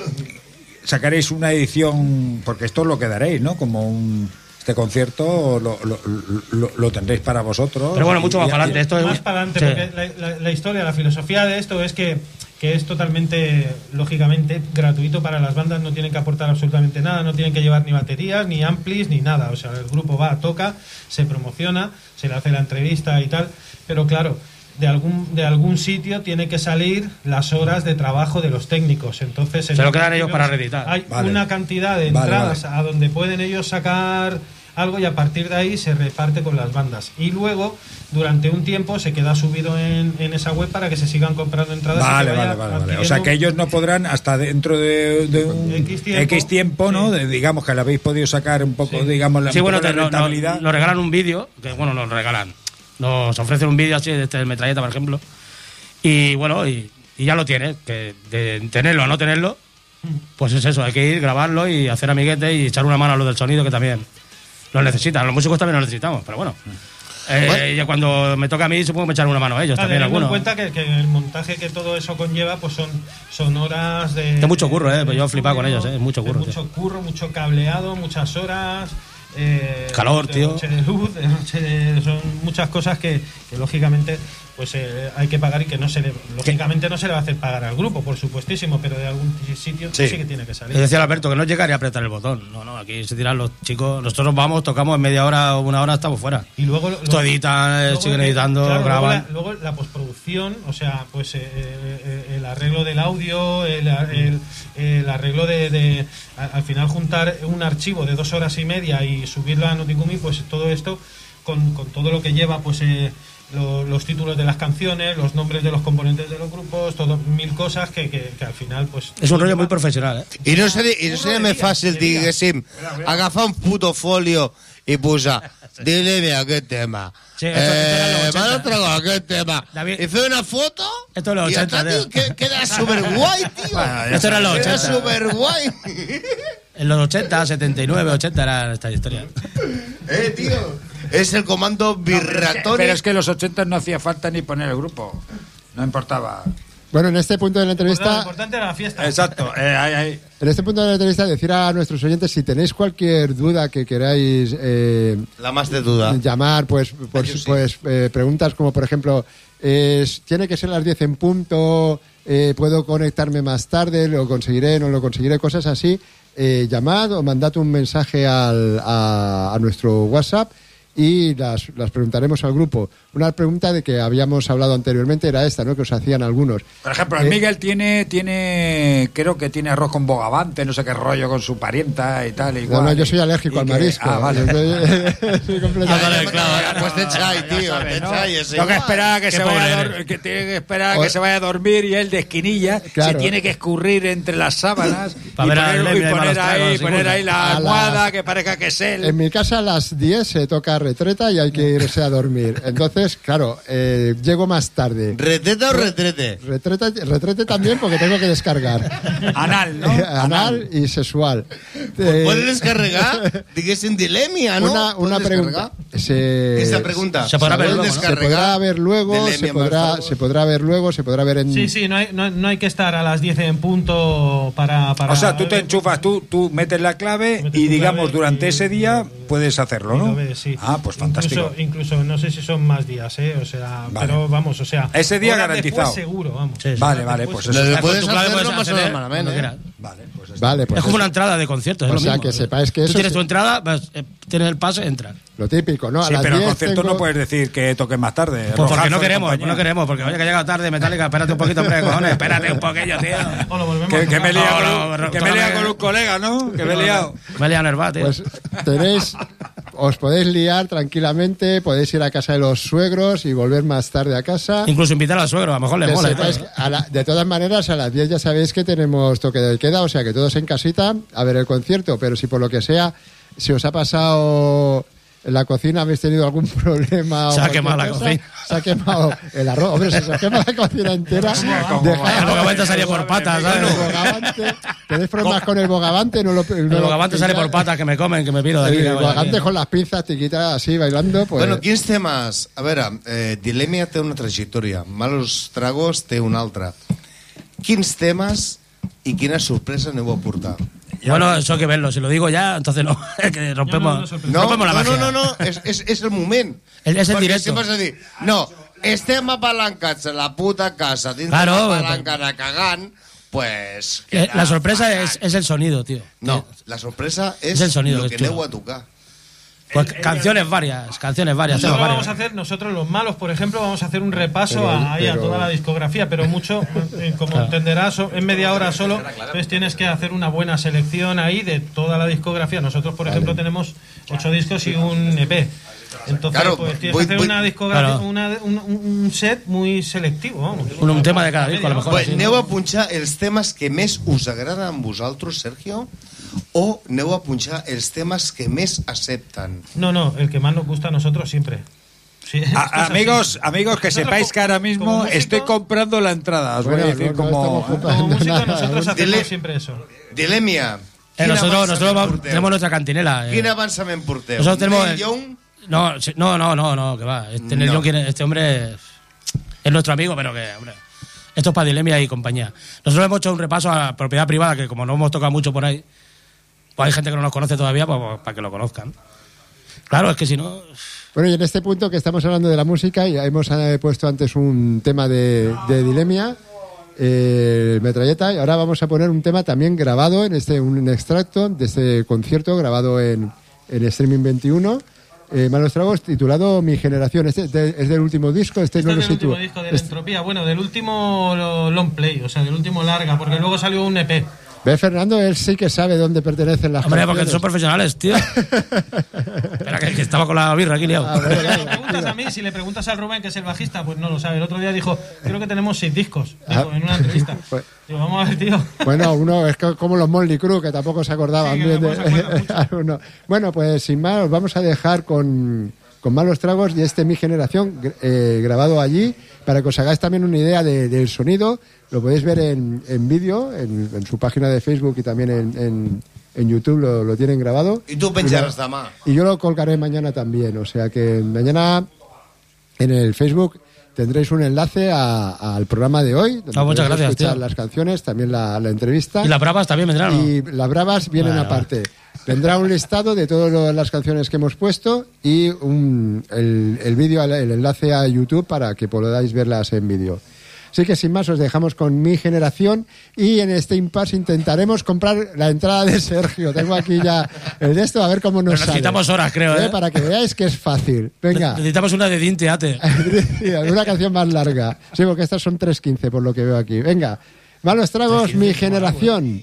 sacaréis una edición... Porque esto lo quedaréis, ¿no? Como un... Este concierto lo, lo, lo, lo tendréis para vosotros. Pero bueno, mucho Y- más y- para adelante. Esto es Más un- para adelante, sí. porque la, la- la historia, la filosofía de esto es que, que es totalmente, lógicamente, gratuito para las bandas, no tienen que aportar absolutamente nada, no tienen que llevar ni baterías, ni amplis, ni nada. O sea, el grupo va, toca, se promociona, se le hace la entrevista y tal, pero claro, de algún, de algún sitio tiene que salir las horas de trabajo de los técnicos. Entonces, en Se lo un quedan principio ellos para reeditar. Hay Vale. una cantidad de Vale, entradas vale. a donde pueden ellos sacar algo y a partir de ahí se reparte con las bandas. Y luego, durante un tiempo, se queda subido en, en esa web para que se sigan comprando entradas. y Vale, que vaya vale, vale, vale. O adquiriendo- sea, que ellos no podrán hasta dentro de, de un X tiempo, X tiempo, ¿no? De- digamos que le habéis podido sacar un poco, digamos, la, Sí, un bueno, poco te, la no- no- rentabilidad. nos regalan un vídeo, que bueno, nos regalan. Nos ofrecen un vídeo así de este metralleta, por ejemplo. Y bueno, y, y ya lo tienes, que de tenerlo a no tenerlo, pues es eso, hay que ir, grabarlo y hacer amiguete y echar una mano a lo del sonido que también lo necesitan. Los músicos también lo necesitamos, pero bueno. Eh, Bueno. ya cuando me toca a mí, supongo que me echarán una mano a ellos Ah, también, teniendo en algunos. cuenta que, que el montaje que todo eso conlleva pues son, son horas de... Es mucho curro, eh, pues yo he de flipado con estudio, ellos, eh, mucho es curro, mucho curro, mucho cableado, muchas horas... eh, Calor, de tío. noche de luz, de noche de- son muchas cosas que, que lógicamente pues eh, hay que pagar y que no se le, lógicamente no se le va a hacer pagar al grupo, por supuestísimo, pero de algún sitio sí, que tiene que salir. Le decía a Alberto que no llegar y apretar el botón. No, no, aquí se tiran los chicos. Nosotros vamos, tocamos en media hora o una hora, estamos fuera. Y luego lo- Esto editan, eh, luego, siguen eh, editando, claro, graban. Luego la, luego la postproducción, o sea, pues eh, eh, el arreglo del audio, el, el- el arreglo de, de- a- al final juntar un archivo de dos horas y media y subirlo a Notikumi, pues todo esto con, con todo lo que lleva, pues eh, lo- los títulos de las canciones, los nombres de los componentes de los grupos, todo mil cosas que, que, que al final, pues Es un rollo muy profesional, eh? I no seria, i no seria més fàcil, diguéssim, agafar un puto folio i posar dile-me aquest tema. Sí, esto- esto era los Eh, ochenta. m'ha trago aquest tema. I fer una foto Esto es los i ja ochenta, està, tio, tío. que, queda superguai, tio. Esto era los Queda ochenta. superguai. En los ochenta, setenta y nueve, ochenta era esta historia. Eh, tío. Es el comando vibratorio. Pero es que en los ochenta no hacía falta ni poner el grupo. No importaba. Bueno, en este punto de la lo entrevista... importante era la fiesta. Exacto. eh, ahí, ahí. En este punto de la entrevista, decir a nuestros oyentes, si tenéis cualquier duda que queráis eh, La más de duda. llamar, pues, pues, pues eh, preguntas como, por ejemplo, eh, tiene que ser las diez en punto, eh, puedo conectarme más tarde, lo conseguiré, no lo conseguiré, cosas así, eh, llamad o mandad un mensaje al, a, a nuestro WhatsApp y las, las preguntaremos al grupo. Una pregunta de que habíamos hablado anteriormente era esta, ¿no? Que os hacían algunos. Por ejemplo, el Eh, Miguel tiene, tiene, creo que tiene arroz con bogavante, no sé qué rollo con su parienta y tal. No, Igual, no, yo soy alérgico y al que- marisco. Ah, vale. Yo soy- soy completamente- Pues de chai, tío. sabes, De ¿no? chai es Tengo que igual. esperar a que Qué se vaya a pobre dormir, eres. que tiene que esperar a O- que se vaya a dormir y él de esquinilla Claro. se tiene que escurrir entre las sábanas Pa' y ver a poner, Levi y ahí poner malos tragos, ahí, sí, poner bueno. ahí la A almohada las- que parezca que es él. En mi casa a las diez se toca retreta y hay que irse a dormir. Entonces, claro, eh, llego más tarde. ¿Retreta o retrete? Retreta, retrete también porque tengo que descargar. Anal, ¿no? Anal, Anal y sexual. Pues puedes descargar, diguéssim, dilemia, ¿no? Una, una pregunta. Se, Esa pregunta. Se podrá ver luego, ¿no? Se podrá ver luego, se podrá, se podrá ver luego, se podrá ver en... Sí, sí, no hay, no, no hay que estar a las diez en punto para... para o sea, tú te enchufas, tú, tú metes la clave metes y digamos durante y, ese día puedes hacerlo, ¿no? Ves, sí. Ah, pues fantástico. Incluso, incluso, no sé si son más días, ¿eh? O sea, vale. Pero vamos, o sea... Ese día garantizado. Seguro, vamos. Sí, sí. Vale, vale, pues eso. Lo puedes hacerlo más o menos malamente, ¿eh? Vale, pues, vale, pues es como una entrada de concierto, es o lo sea, mismo. que sepáis que eso... Tú tienes se... tu entrada, vas, eh, tienes el pase, entras. Lo típico, ¿no? A sí, las pero diez en concierto tengo... no puedes decir que toques más tarde. Pues porque no queremos, no queremos, porque oye que llega tarde Metallica, espérate un poquito, hombre, cojones, espérate un poquillo, tío. O lo volvemos que, que me lía no, con, no, que me lía con un colega, ¿no? Que me he liado. Me he liado en el bar, tío. Pues tenéis... Os podéis liar tranquilamente, podéis ir a casa de los suegros y volver más tarde a casa. Incluso invitar al suegro, a lo mejor le que mola. Sepáis, a la, de todas maneras, a las diez ya sabéis que tenemos toque de queda, o sea que todos en casita a ver el concierto, pero si por lo que sea, si os ha pasado en la cocina, habéis tenido algún problema... Se ha quemado la cocina. Se ha quemado el arroz. Hombre, si se ha quemado la cocina entera... Dejad, el bogavante sale por patas, ¿sabes? El bogavante, ¿tenéis problemas con el bogavante? No lo, no el bogavante sale por patas, que me comen, que me piro de aquí. El bogavante con las pinzas tiquitas así, bailando... Pues... Bueno, quins temes? A veure, eh, Dilemia té una trajectòria, Malos Tragos té una altra. Quins temes i quina sorpresa aneu a portar? Bueno, eso hay que verlo. Si lo digo ya, entonces no. que rompemos, no, no, rompemos la no, magia. no, no, no, és, és, és el moment. El, és el Perquè directo. si vas a dir, no, estem apalancats a la puta casa, dins claro, de la palanca cagant, pues... Eh, la sorpresa es, es el sonido, tío. No, la sorpresa es, es el sonido, lo que tío. aneu a tocar. Pues canciones varias, canciones varias. Nosotros varias. vamos a hacer, nosotros los malos, por ejemplo, vamos a hacer un repaso pero, a, ahí, pero... a toda la discografía, pero mucho, eh, como claro. entenderás, en media hora solo, entonces tienes que hacer una buena selección ahí de toda la discografía. Nosotros, por vale. ejemplo, tenemos ocho discos y un E P. Entonces, claro, pues tienes voy, que hacer voy, una discografía, claro. una, un, un set muy selectivo, vamos. Un, un tema de cada disco, a lo mejor. Pues, aneu a punxar els temes que més us agraden amb vosaltres, Sergio, o aneu a punxar els temes que més acepten? No, no, el que más nos gusta a nosotros siempre. Sí, a, amigos, amigos, que nosotros sepáis que ahora mismo músico, estoy comprando la entrada. Os bueno, voy a decir no, como... No como músico nosotros hacemos Dile, siempre eso. Dilemia. Eh, nosotros nosotros tenemos nuestra cantinela. Eh. Quin avançament porteu? Nosotros tenemos... Neil Young? No, no, no, no, no, que va. Este, no. Young, este hombre es nuestro amigo, pero que, hombre, esto es para Dilemia y compañía. Nosotros hemos hecho un repaso a la propiedad privada, que como no hemos tocado mucho por ahí, pues hay gente que no nos conoce todavía, pues, pues, para que lo conozcan. Claro, es que si no... Bueno, y en este punto que estamos hablando de la música, ya hemos eh, puesto antes un tema de, de Dilemia, eh, Metralleta, y ahora vamos a poner un tema también grabado, en este un extracto de este concierto grabado en, en Streaming veintiuno, eh, Malos Tragos, titulado Mi Generación. Este de, es del último disco, este, este no es lo del último sitúa. disco de la Entropía, bueno, del último long play, o sea, del último larga, porque luego salió un E P. ¿Ves, Fernando? Él sí que sabe dónde pertenecen las Hombre, canciones. porque son profesionales, tío. Espera, que, que estaba con la birra aquí liado. Ah, bueno, si le preguntas a mí, si le preguntas a Rubén, que es el bajista, pues no lo sabe. El otro día dijo, creo que tenemos seis discos, dijo, en una entrevista. Pues, digo, vamos a ver, tío. Bueno, uno es como los Motley Crue, que tampoco se acordaban sí, bien de... Bueno, pues sin más, os vamos a dejar con, con Malos Tragos y este Mi Generación, eh, grabado allí, para que os hagáis también una idea de, del sonido. Lo podéis ver en, en vídeo, en, en su página de Facebook y también en, en, en YouTube lo, lo tienen grabado. Y tú penjarás demà. Y yo lo colgaré mañana también, o sea que mañana en el Facebook tendréis un enlace a, a, al programa de hoy, donde oh, muchas gracias, escuchar tío. las canciones, también la, la entrevista. Y las bravas también vendrán, ¿no? Y las bravas vienen vale, aparte. Vale. Vendrá un listado de todas las canciones que hemos puesto y un, el, el vídeo, el enlace a YouTube para que podáis verlas en vídeo. Así que sin más os dejamos con Mi Generación y en este impasse intentaremos comprar la entrada de Sergio. Tengo aquí ya el de esto, a ver cómo nos sale. Necesitamos horas, creo, ¿eh? Para que veáis que es fácil. Venga. Necesitamos una de Din Teate. Una canción más larga. Sí, porque estas son tres quince por lo que veo aquí. Venga. Malos Tragos, Mi Generación.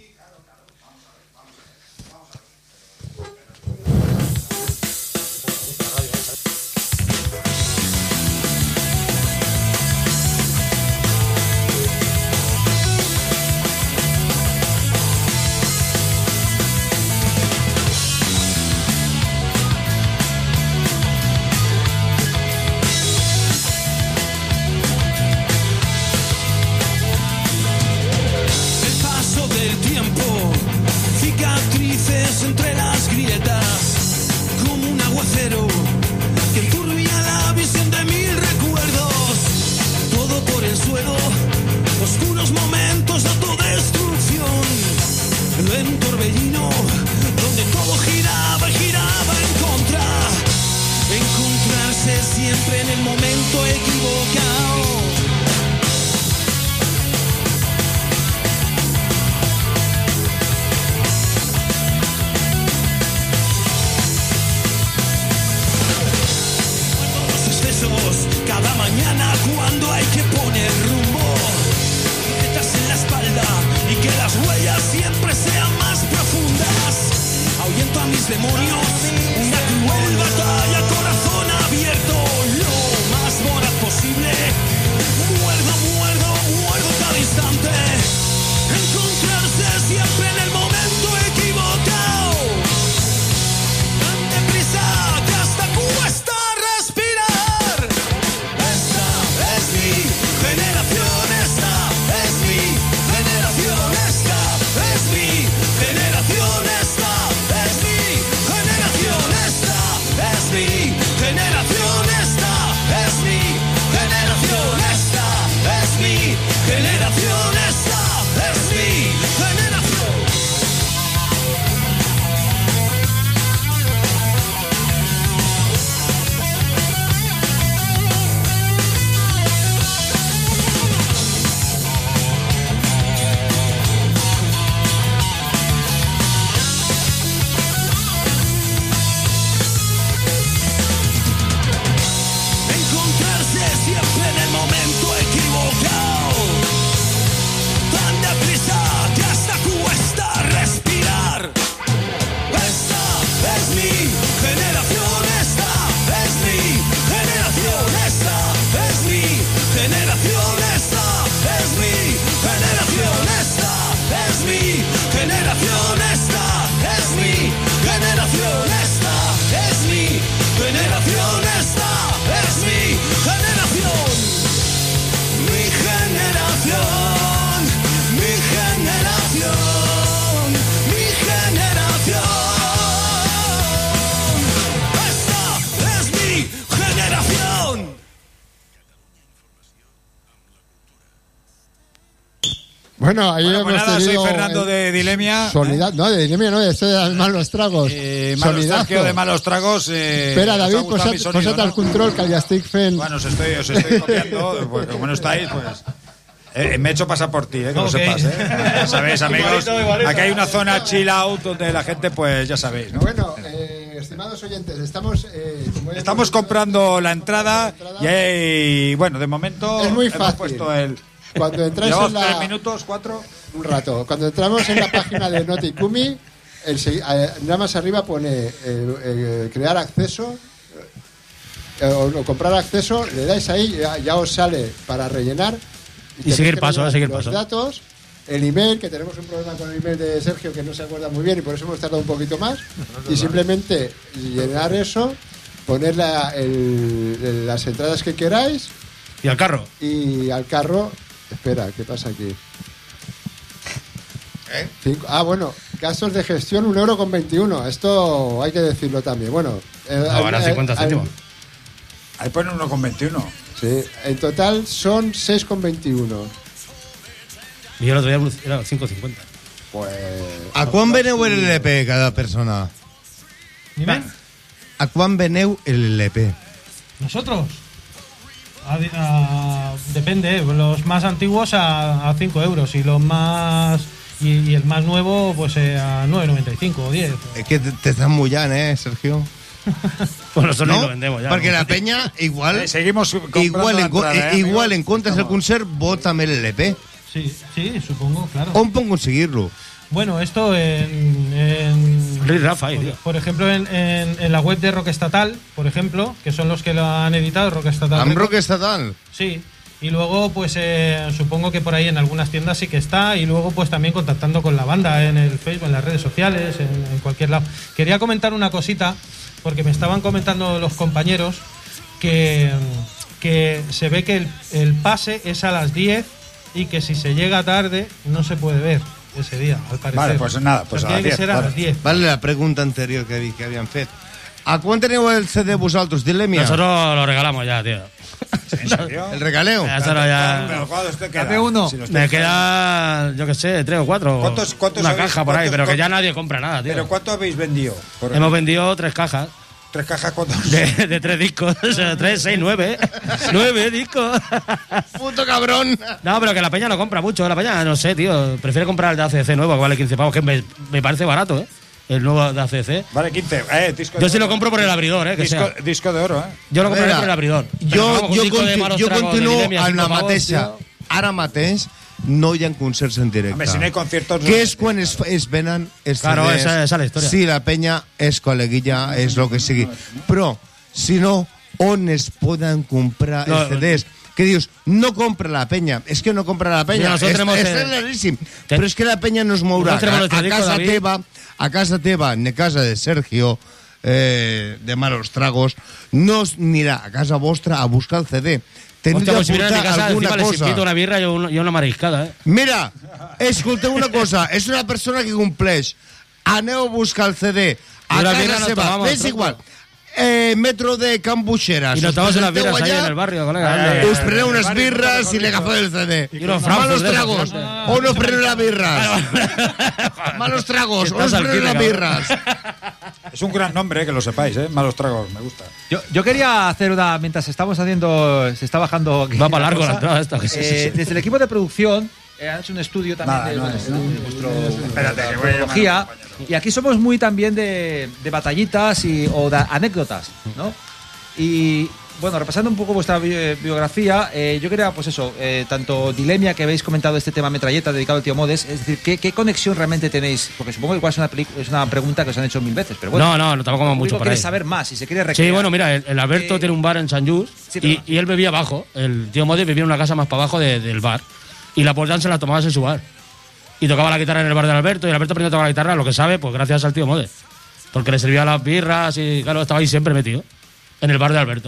generación, esta es mi generación. Encontrarse siempre en el momento equivocado, tan deprisa que hasta cuesta respirar. Esta es mi generación, esta es mi generación, esta es mi generación, esta es mi generación, esta es mi generación, esta es mi generación, esta es mi generación, esta es mi generación, mi generación, mi generación, mi generación, esta es mi generación. Bueno, ahí Bueno, hemos pues nada, soy tenido Fernando el- de Dilemia. Sonidad, no, de Dilemia no, de este de Malos Tragos. Eh, malos Sonidazo. Sergio de malos tragos. Eh, Espera, ¿os ha David, gustado posat, mi sonido, posat no? al control, que ya estic fent... Bueno, os estoy, os estoy copiando, porque como no estáis, pues... Eh, me he hecho pasar por ti, eh, que lo Ok. sepas, ¿eh? Ya sabéis, amigos, Igualito, igualito. aquí hay una zona chill out donde la gente, pues ya sabéis, ¿no? Bueno, eh, estimados oyentes, estamos... eh, como ya Estamos hemos- comprando la entrada y, hay- bueno, de momento Es muy hemos fácil. puesto el... Cuando entráis Llevamos en la... tres minutos, cuatro... Un rato. Cuando entramos en la página de Notikumi, el, se- eh, nada más arriba pone eh, eh, crear acceso eh, o, o comprar acceso, le dais ahí, ya, ya os sale para rellenar. tenéis seguir que paso, rellenar seguir los paso. datos, el email, que tenemos un problema con el email de Sergio que no se acuerda muy bien y por eso hemos tardado un poquito más. Y simplemente llenar eso, poner la- el- el- las entradas que queráis. ¿Y al carro? Y al carro. Espera, ¿qué pasa aquí? Cinco- ah, bueno, gastos de gestión un euro con veintiuno. Esto hay que decirlo también. Bueno, eh, Ahora al- cincuenta al- céntimos. Ahí pone uno con veintiuno. Sí, en total son seis con veintiuno. Y el otro día era cinco cincuenta. Pues. A quan veneu el L P cada persona? Dime. A quan veneu el L P? ¿Nosotros? A- a- depende, los más antiguos a cinco euros y los más... Y, y el más nuevo pues eh, a nueve noventa y cinco o diez. Es que te, te estás mullant, eh, Sergio? Pues nosotros no? lo vendemos ya. Perquè ¿no? la penya, igual... Eh, seguimos comprando igual, la en, co- entrada, eh, eh, igual amigos? en comptes del Estamos- concert, vota també l'L P. Sí, sí, supongo, claro. On puc conseguir-lo? Bueno, esto en... en Rick Rafael, por, tío. por ejemplo, en, en- en la web de Rock Estatal, por ejemplo, que son los que lo han editado, Rock Estatal. Amb Records. rock estatal? Sí. Y luego, pues eh, supongo que por ahí en algunas tiendas sí que está. Y luego, pues también contactando con la banda en el Facebook, en las redes sociales, en, en cualquier lado. Quería comentar una cosita, porque me estaban comentando los compañeros que, que se ve que el, el pase es a las diez y que si se llega tarde no se puede ver ese día, al parecer. Vale, pues nada, pues O sea, a las tiene que diez, ser a vale. las diez. Vale, la pregunta anterior que, vi- que habían fet. A quan teniu el C D vosaltres, Dilemia? Nosotros lo regalamos ya, tío. ¿En serio? El regaleo. Ya, eso no, ya- Pero ¿cuántos te queda? Dame uno. Si los Me tienes- queda, yo qué sé, tres o cuatro. ¿Cuántos- cuántos Una habéis- caja por ahí, cuántos- pero que ya cuántos- nadie compra nada, tío. ¿Pero cuánto habéis vendido? Por- Hemos vendido tres cajas. ¿Tres cajas cuántos? De, de tres discos. O sea, tres, seis, nueve. Nueve discos. Puto cabrón. No, pero que la peña no compra mucho. La peña, no sé, tío. Prefiere comprar el de A C C nuevo, que vale quince pavos, que me, me parece barato, ¿eh? El nuevo de A C C. Vale, quince. Eh, disco Yo de sí lo oro. compro por el abridor, ¿eh? Que disco, sea. disco de oro, ¿eh? Yo lo compraré Mira, por el abridor. Pero Jo, vamos, un jo, disco de conti malos jo tragos de continuo Dilemia, amb cinco la pavos, mateixa. tío. Ara mateix no hi ha concerts en directe. Home, si no hay conciertos... no Què sé. és quan es, es venen els Claro, C Ds? esa- esa es la historia. Si la penya és col·leguilla, és el que sigui. Però, si no, on es poden comprar No, els C Ds? Que dius, no compra la penya. És que no compra la penya. Mira, nosotros És, tenemos és el- claríssim. Ten- Però és que la penya no es mourà. Nosotros tenemos A, nuestro a disco, casa David. teva, a casa teva, en casa de Sergio, eh, de Malos Tragos, no es anirà a casa vostra a buscar el C D. Teniu Hostia, de pues si viene a mi aportar casa, alguna encima les cosa. invito una birra y una, y una mariscada, ¿eh? Mira, escolteu una cosa, és una persona que compleix. Aneu a buscar el C D a I la birra casa no seva, tomamos, és tronco. igual. eh, metro de Can Buixeras. Y nos Us tomamos unas presenteu birras ahí allà, en el barrio, colega. eh, anda. Us preneu unes birres i le agafeu el C D. Y unos frankfurt Malos de esos, tragos. ¿no? O nos preneu las birras. Malos tragos. O nos Estás al preneu las quite, birras. Es un gran nombre, eh, que lo sepáis, ¿eh? Malos tragos, me gusta. Yo, yo quería hacer una, mientras estamos haciendo, se está bajando... Va para largo la entrada esta. que sí, sí, Eh, sí. desde el equipo de producción eh, han hecho un estudio también Nada, de, no bueno, es, ¿no? de vuestro, Espérate, que voy a llamar cronología, a un compañero. y aquí somos muy también de, de batallitas y, o de anécdotas, ¿no? Y bueno, repasando un poco vuestra bi- biografía, eh, yo quería, pues eso, eh, tanto Dilemia, que habéis comentado este tema metralleta dedicado al tío Modes, es decir, ¿qué, qué conexión realmente tenéis? Porque supongo que igual es una, pelic- es una pregunta que os han hecho mil veces, pero bueno. No, no, no, tampoco el mucho público por quiere ahí. saber más y se quiere recrear. Sí, bueno, mira, el, el Alberto Eh, tiene un bar en San Just sí, y, pero- y él bebía abajo. El tío Mode vivía en una casa más para abajo de- del bar. Y la puerta se la tomaba en su bar. Y tocaba la guitarra en el bar del Alberto. Y el Alberto aprendió a tocar la guitarra, lo que sabe, pues gracias al tío Mode. Porque le servía las birras y, claro, estaba ahí siempre metido. En el bar de Alberto.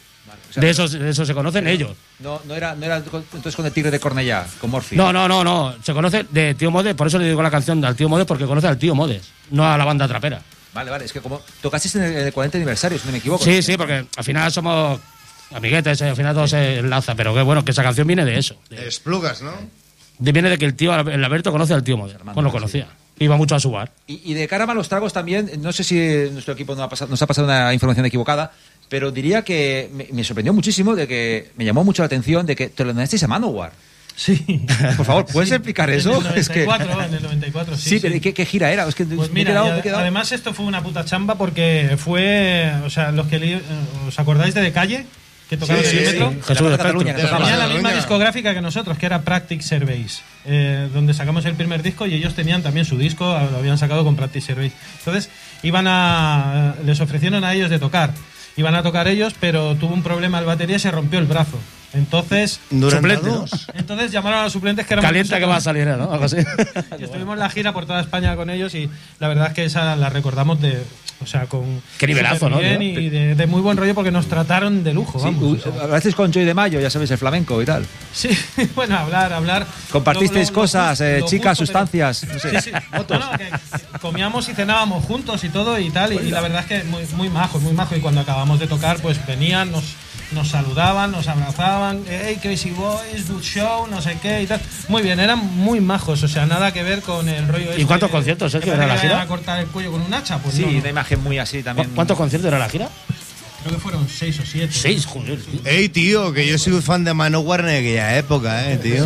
O sea, De eso, de eso se conocen ellos. No, no, era, no era con- entonces con el tigre de Cornellá, con Morphy. No, no, no, no. Se conoce de tío Mode, por eso le digo la canción al tío Mode, porque conoce al tío Mode, no a la banda trapera. Vale, vale, es que como tocasteis en el, en el cuarenta aniversario, si no me equivoco. Sí, sí, porque al final somos amiguetes, eh, al final todo se enlaza, pero que bueno, que esa canción viene de eso. De, Esplugas, ¿no? de- viene de que el tío, el Alberto conoce al tío Mode. Pues lo conocía. Iba mucho a su bar. Y, y de cara a los tragos también, no sé si nuestro equipo nos ha pasado, nos ha pasado una información equivocada, pero diría que me, me sorprendió muchísimo, de que me llamó mucho la atención de que te lo donasteis a Manowar. Sí. Por favor, ¿puedes explicar eso? En el Es que- noventa y cuatro, en el noventa y cuatro, sí. Sí, pero ¿y qué, qué gira era? Es que Pues me he mira, quedado- y me he ade- quedado- además esto fue una puta chamba porque fue, o sea, los que li- eh, ¿os acordáis de De Calle? Que tocaron Sí, en el sí, metro. sí. Jesús de Cataluña, que tocaba. Tenían la Cataluña. misma discográfica que nosotros, que era Practice Surveys, eh, donde sacamos el primer disco y ellos tenían también su disco, lo habían sacado con Practice Surveys. Entonces, iban a, les ofrecieron a ellos de tocar. Iban a tocar ellos, pero tuvo un problema el batería y se rompió el brazo. Entonces, Suplente, ¿no? entonces llamaron a los suplentes que eran Calienta que va a salir, ¿no? Algo así. y estuvimos en la gira por toda España con ellos y la verdad es que esa la recordamos de, o sea, con Qué nivelazo, ¿no? superbién y de, de muy buen rollo porque nos trataron de lujo, Sí, vamos. u- o sea. hablasteis con Joy de Mayo, ya sabéis, el flamenco y tal. Sí, bueno, hablar, hablar. Compartisteis Lo- lo- lo cosas, justo- eh, lo chicas, justo, pero- sustancias, no sé. Sí, sí. No, no, que comíamos y cenábamos juntos y todo y tal, y, y la verdad es que muy, muy majos, muy majos. Y cuando acabamos de tocar, pues venían, nos, nos saludaban, nos abrazaban, hey, Crazy Boys, good show, no sé qué y tal. Muy bien, eran muy majos, o sea, nada que ver con el rollo ¿Y cuántos conciertos, Sergio, era la gira? ¿A cortar el cuello con un hacha? Pues Sí, no, no. una imagen muy así también. ¿Cu- ¿Cuántos conciertos era la gira? Creo que fueron seis o siete. Seis, joder. tío. Ey, tío, que yo soy fan de Manowar en aquella época, eh, tío.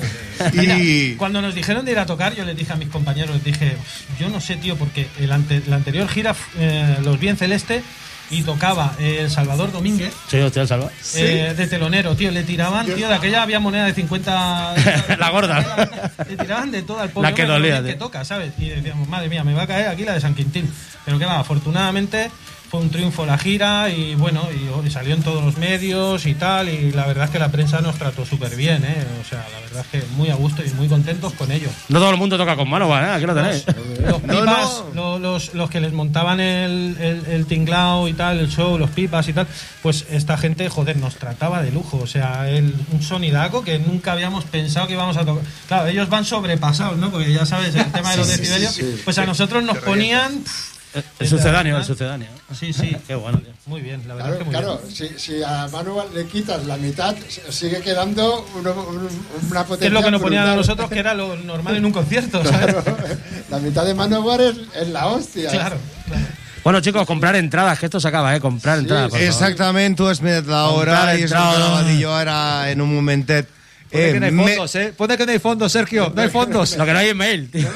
Y... Cuando nos dijeron de ir a tocar, yo les dije a mis compañeros, les dije, yo no sé, tío, porque el ante- la anterior gira eh, los vi en Celeste y tocaba eh, el Salvador Domínguez. Sí, hostia, el Salva. Eh, de telonero, tío, le tiraban, tío, de aquella había moneda de cincuenta. La gorda. Le tiraban de todo al pobre La que hombre, lo dolía, bien que tío. toca, ¿sabes? Y decíamos, madre mía, me va a caer aquí la de San Quintín. Pero que va, afortunadamente fue un triunfo la gira y bueno, y, y salió en todos los medios y tal. Y la verdad es que la prensa nos trató súper bien, ¿eh? O sea, la verdad es que muy a gusto y muy contentos con ello. No todo el mundo toca con mano, ¿eh? Aquí lo tenéis. Los pipas, lo- Los, los que les montaban el, el, el tinglao y tal, el show, los pipas y tal, pues esta gente, joder, nos trataba de lujo. O sea, el, un sonidaco que nunca habíamos pensado que íbamos a tocar. Claro, ellos van sobrepasados, ¿no? Porque ya sabes, el tema de los Sí, sí, decibelios, sí, sí. pues a nosotros nos Qué rollo. ponían... El sucedáneo, el sucedáneo. Sí, sí. Qué bueno, tío. Muy bien, la verdad Claro, es que muy claro, bien. si, si a Manu le quitas la mitad, sigue quedando uno- un- una potencia. Que es lo que nos ponían a brutal. nosotros, que era lo normal en un concierto, ¿sabes? Claro, la mitad de Manowar es, es la hostia. Claro, Bueno, chicos, comprar entradas, que esto se acaba, ¿eh? Comprar entradas. por favor. Exactament, tu has mirat l'hora Comprar i és el entrada. que anava a dir jo ara en un momentet. Pone que no hay me- fondos, ¿eh? Pone que no hay fondos, Sergio. No hay fondos. Lo que no hay es mail, tío.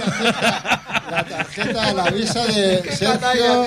La tarjeta, la visa de Sergio.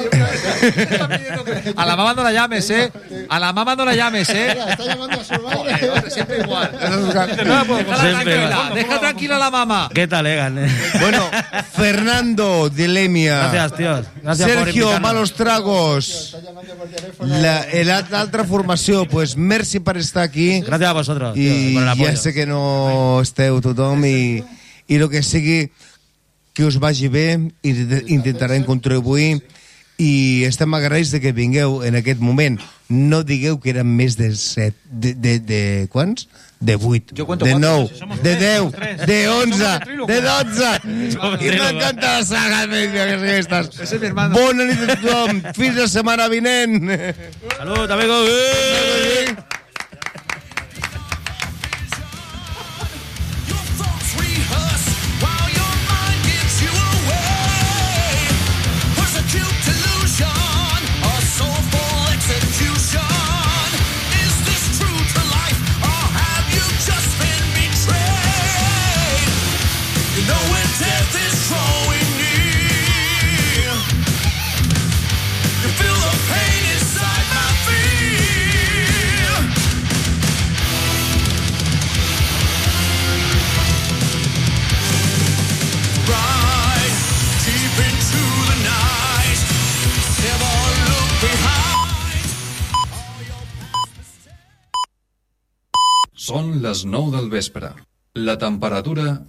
A la mamá no la llames, ¿eh? A la mamá no la llames, ¿eh? Mira, está llamando a su madre. Siempre igual. Dice, No la puedo Déjala Siempre tranquila. igual. Deja tranquila a la mamá. ¿Qué tal, Egan? Eh? Bueno, Fernando Dilemia. Gracias, tíos. Gracias por Sergio, invitarnos. malos tragos. La, el- l'altra formació, pues merci per estar aquí. Gracias a vosotros, tío, I por el apoyo. ja sé que no esteu tothom i, i el que sigui que us vagi bé i de- intentarem contribuir i estem agraïts de que vingueu en aquest moment. No digueu que eren més de set, de, de, de quants? De vuit, de cuatro, nou, si somos de tres, deu, somos tres. de onze, Somos el trílogo. de dotze. Somos I el m'encanta la saga de aquestes. Ese es mi hermano. Bona nit a tothom. Fins la setmana vinent. Salut, amigos. Eh! Són les nou del vespre. La temperatura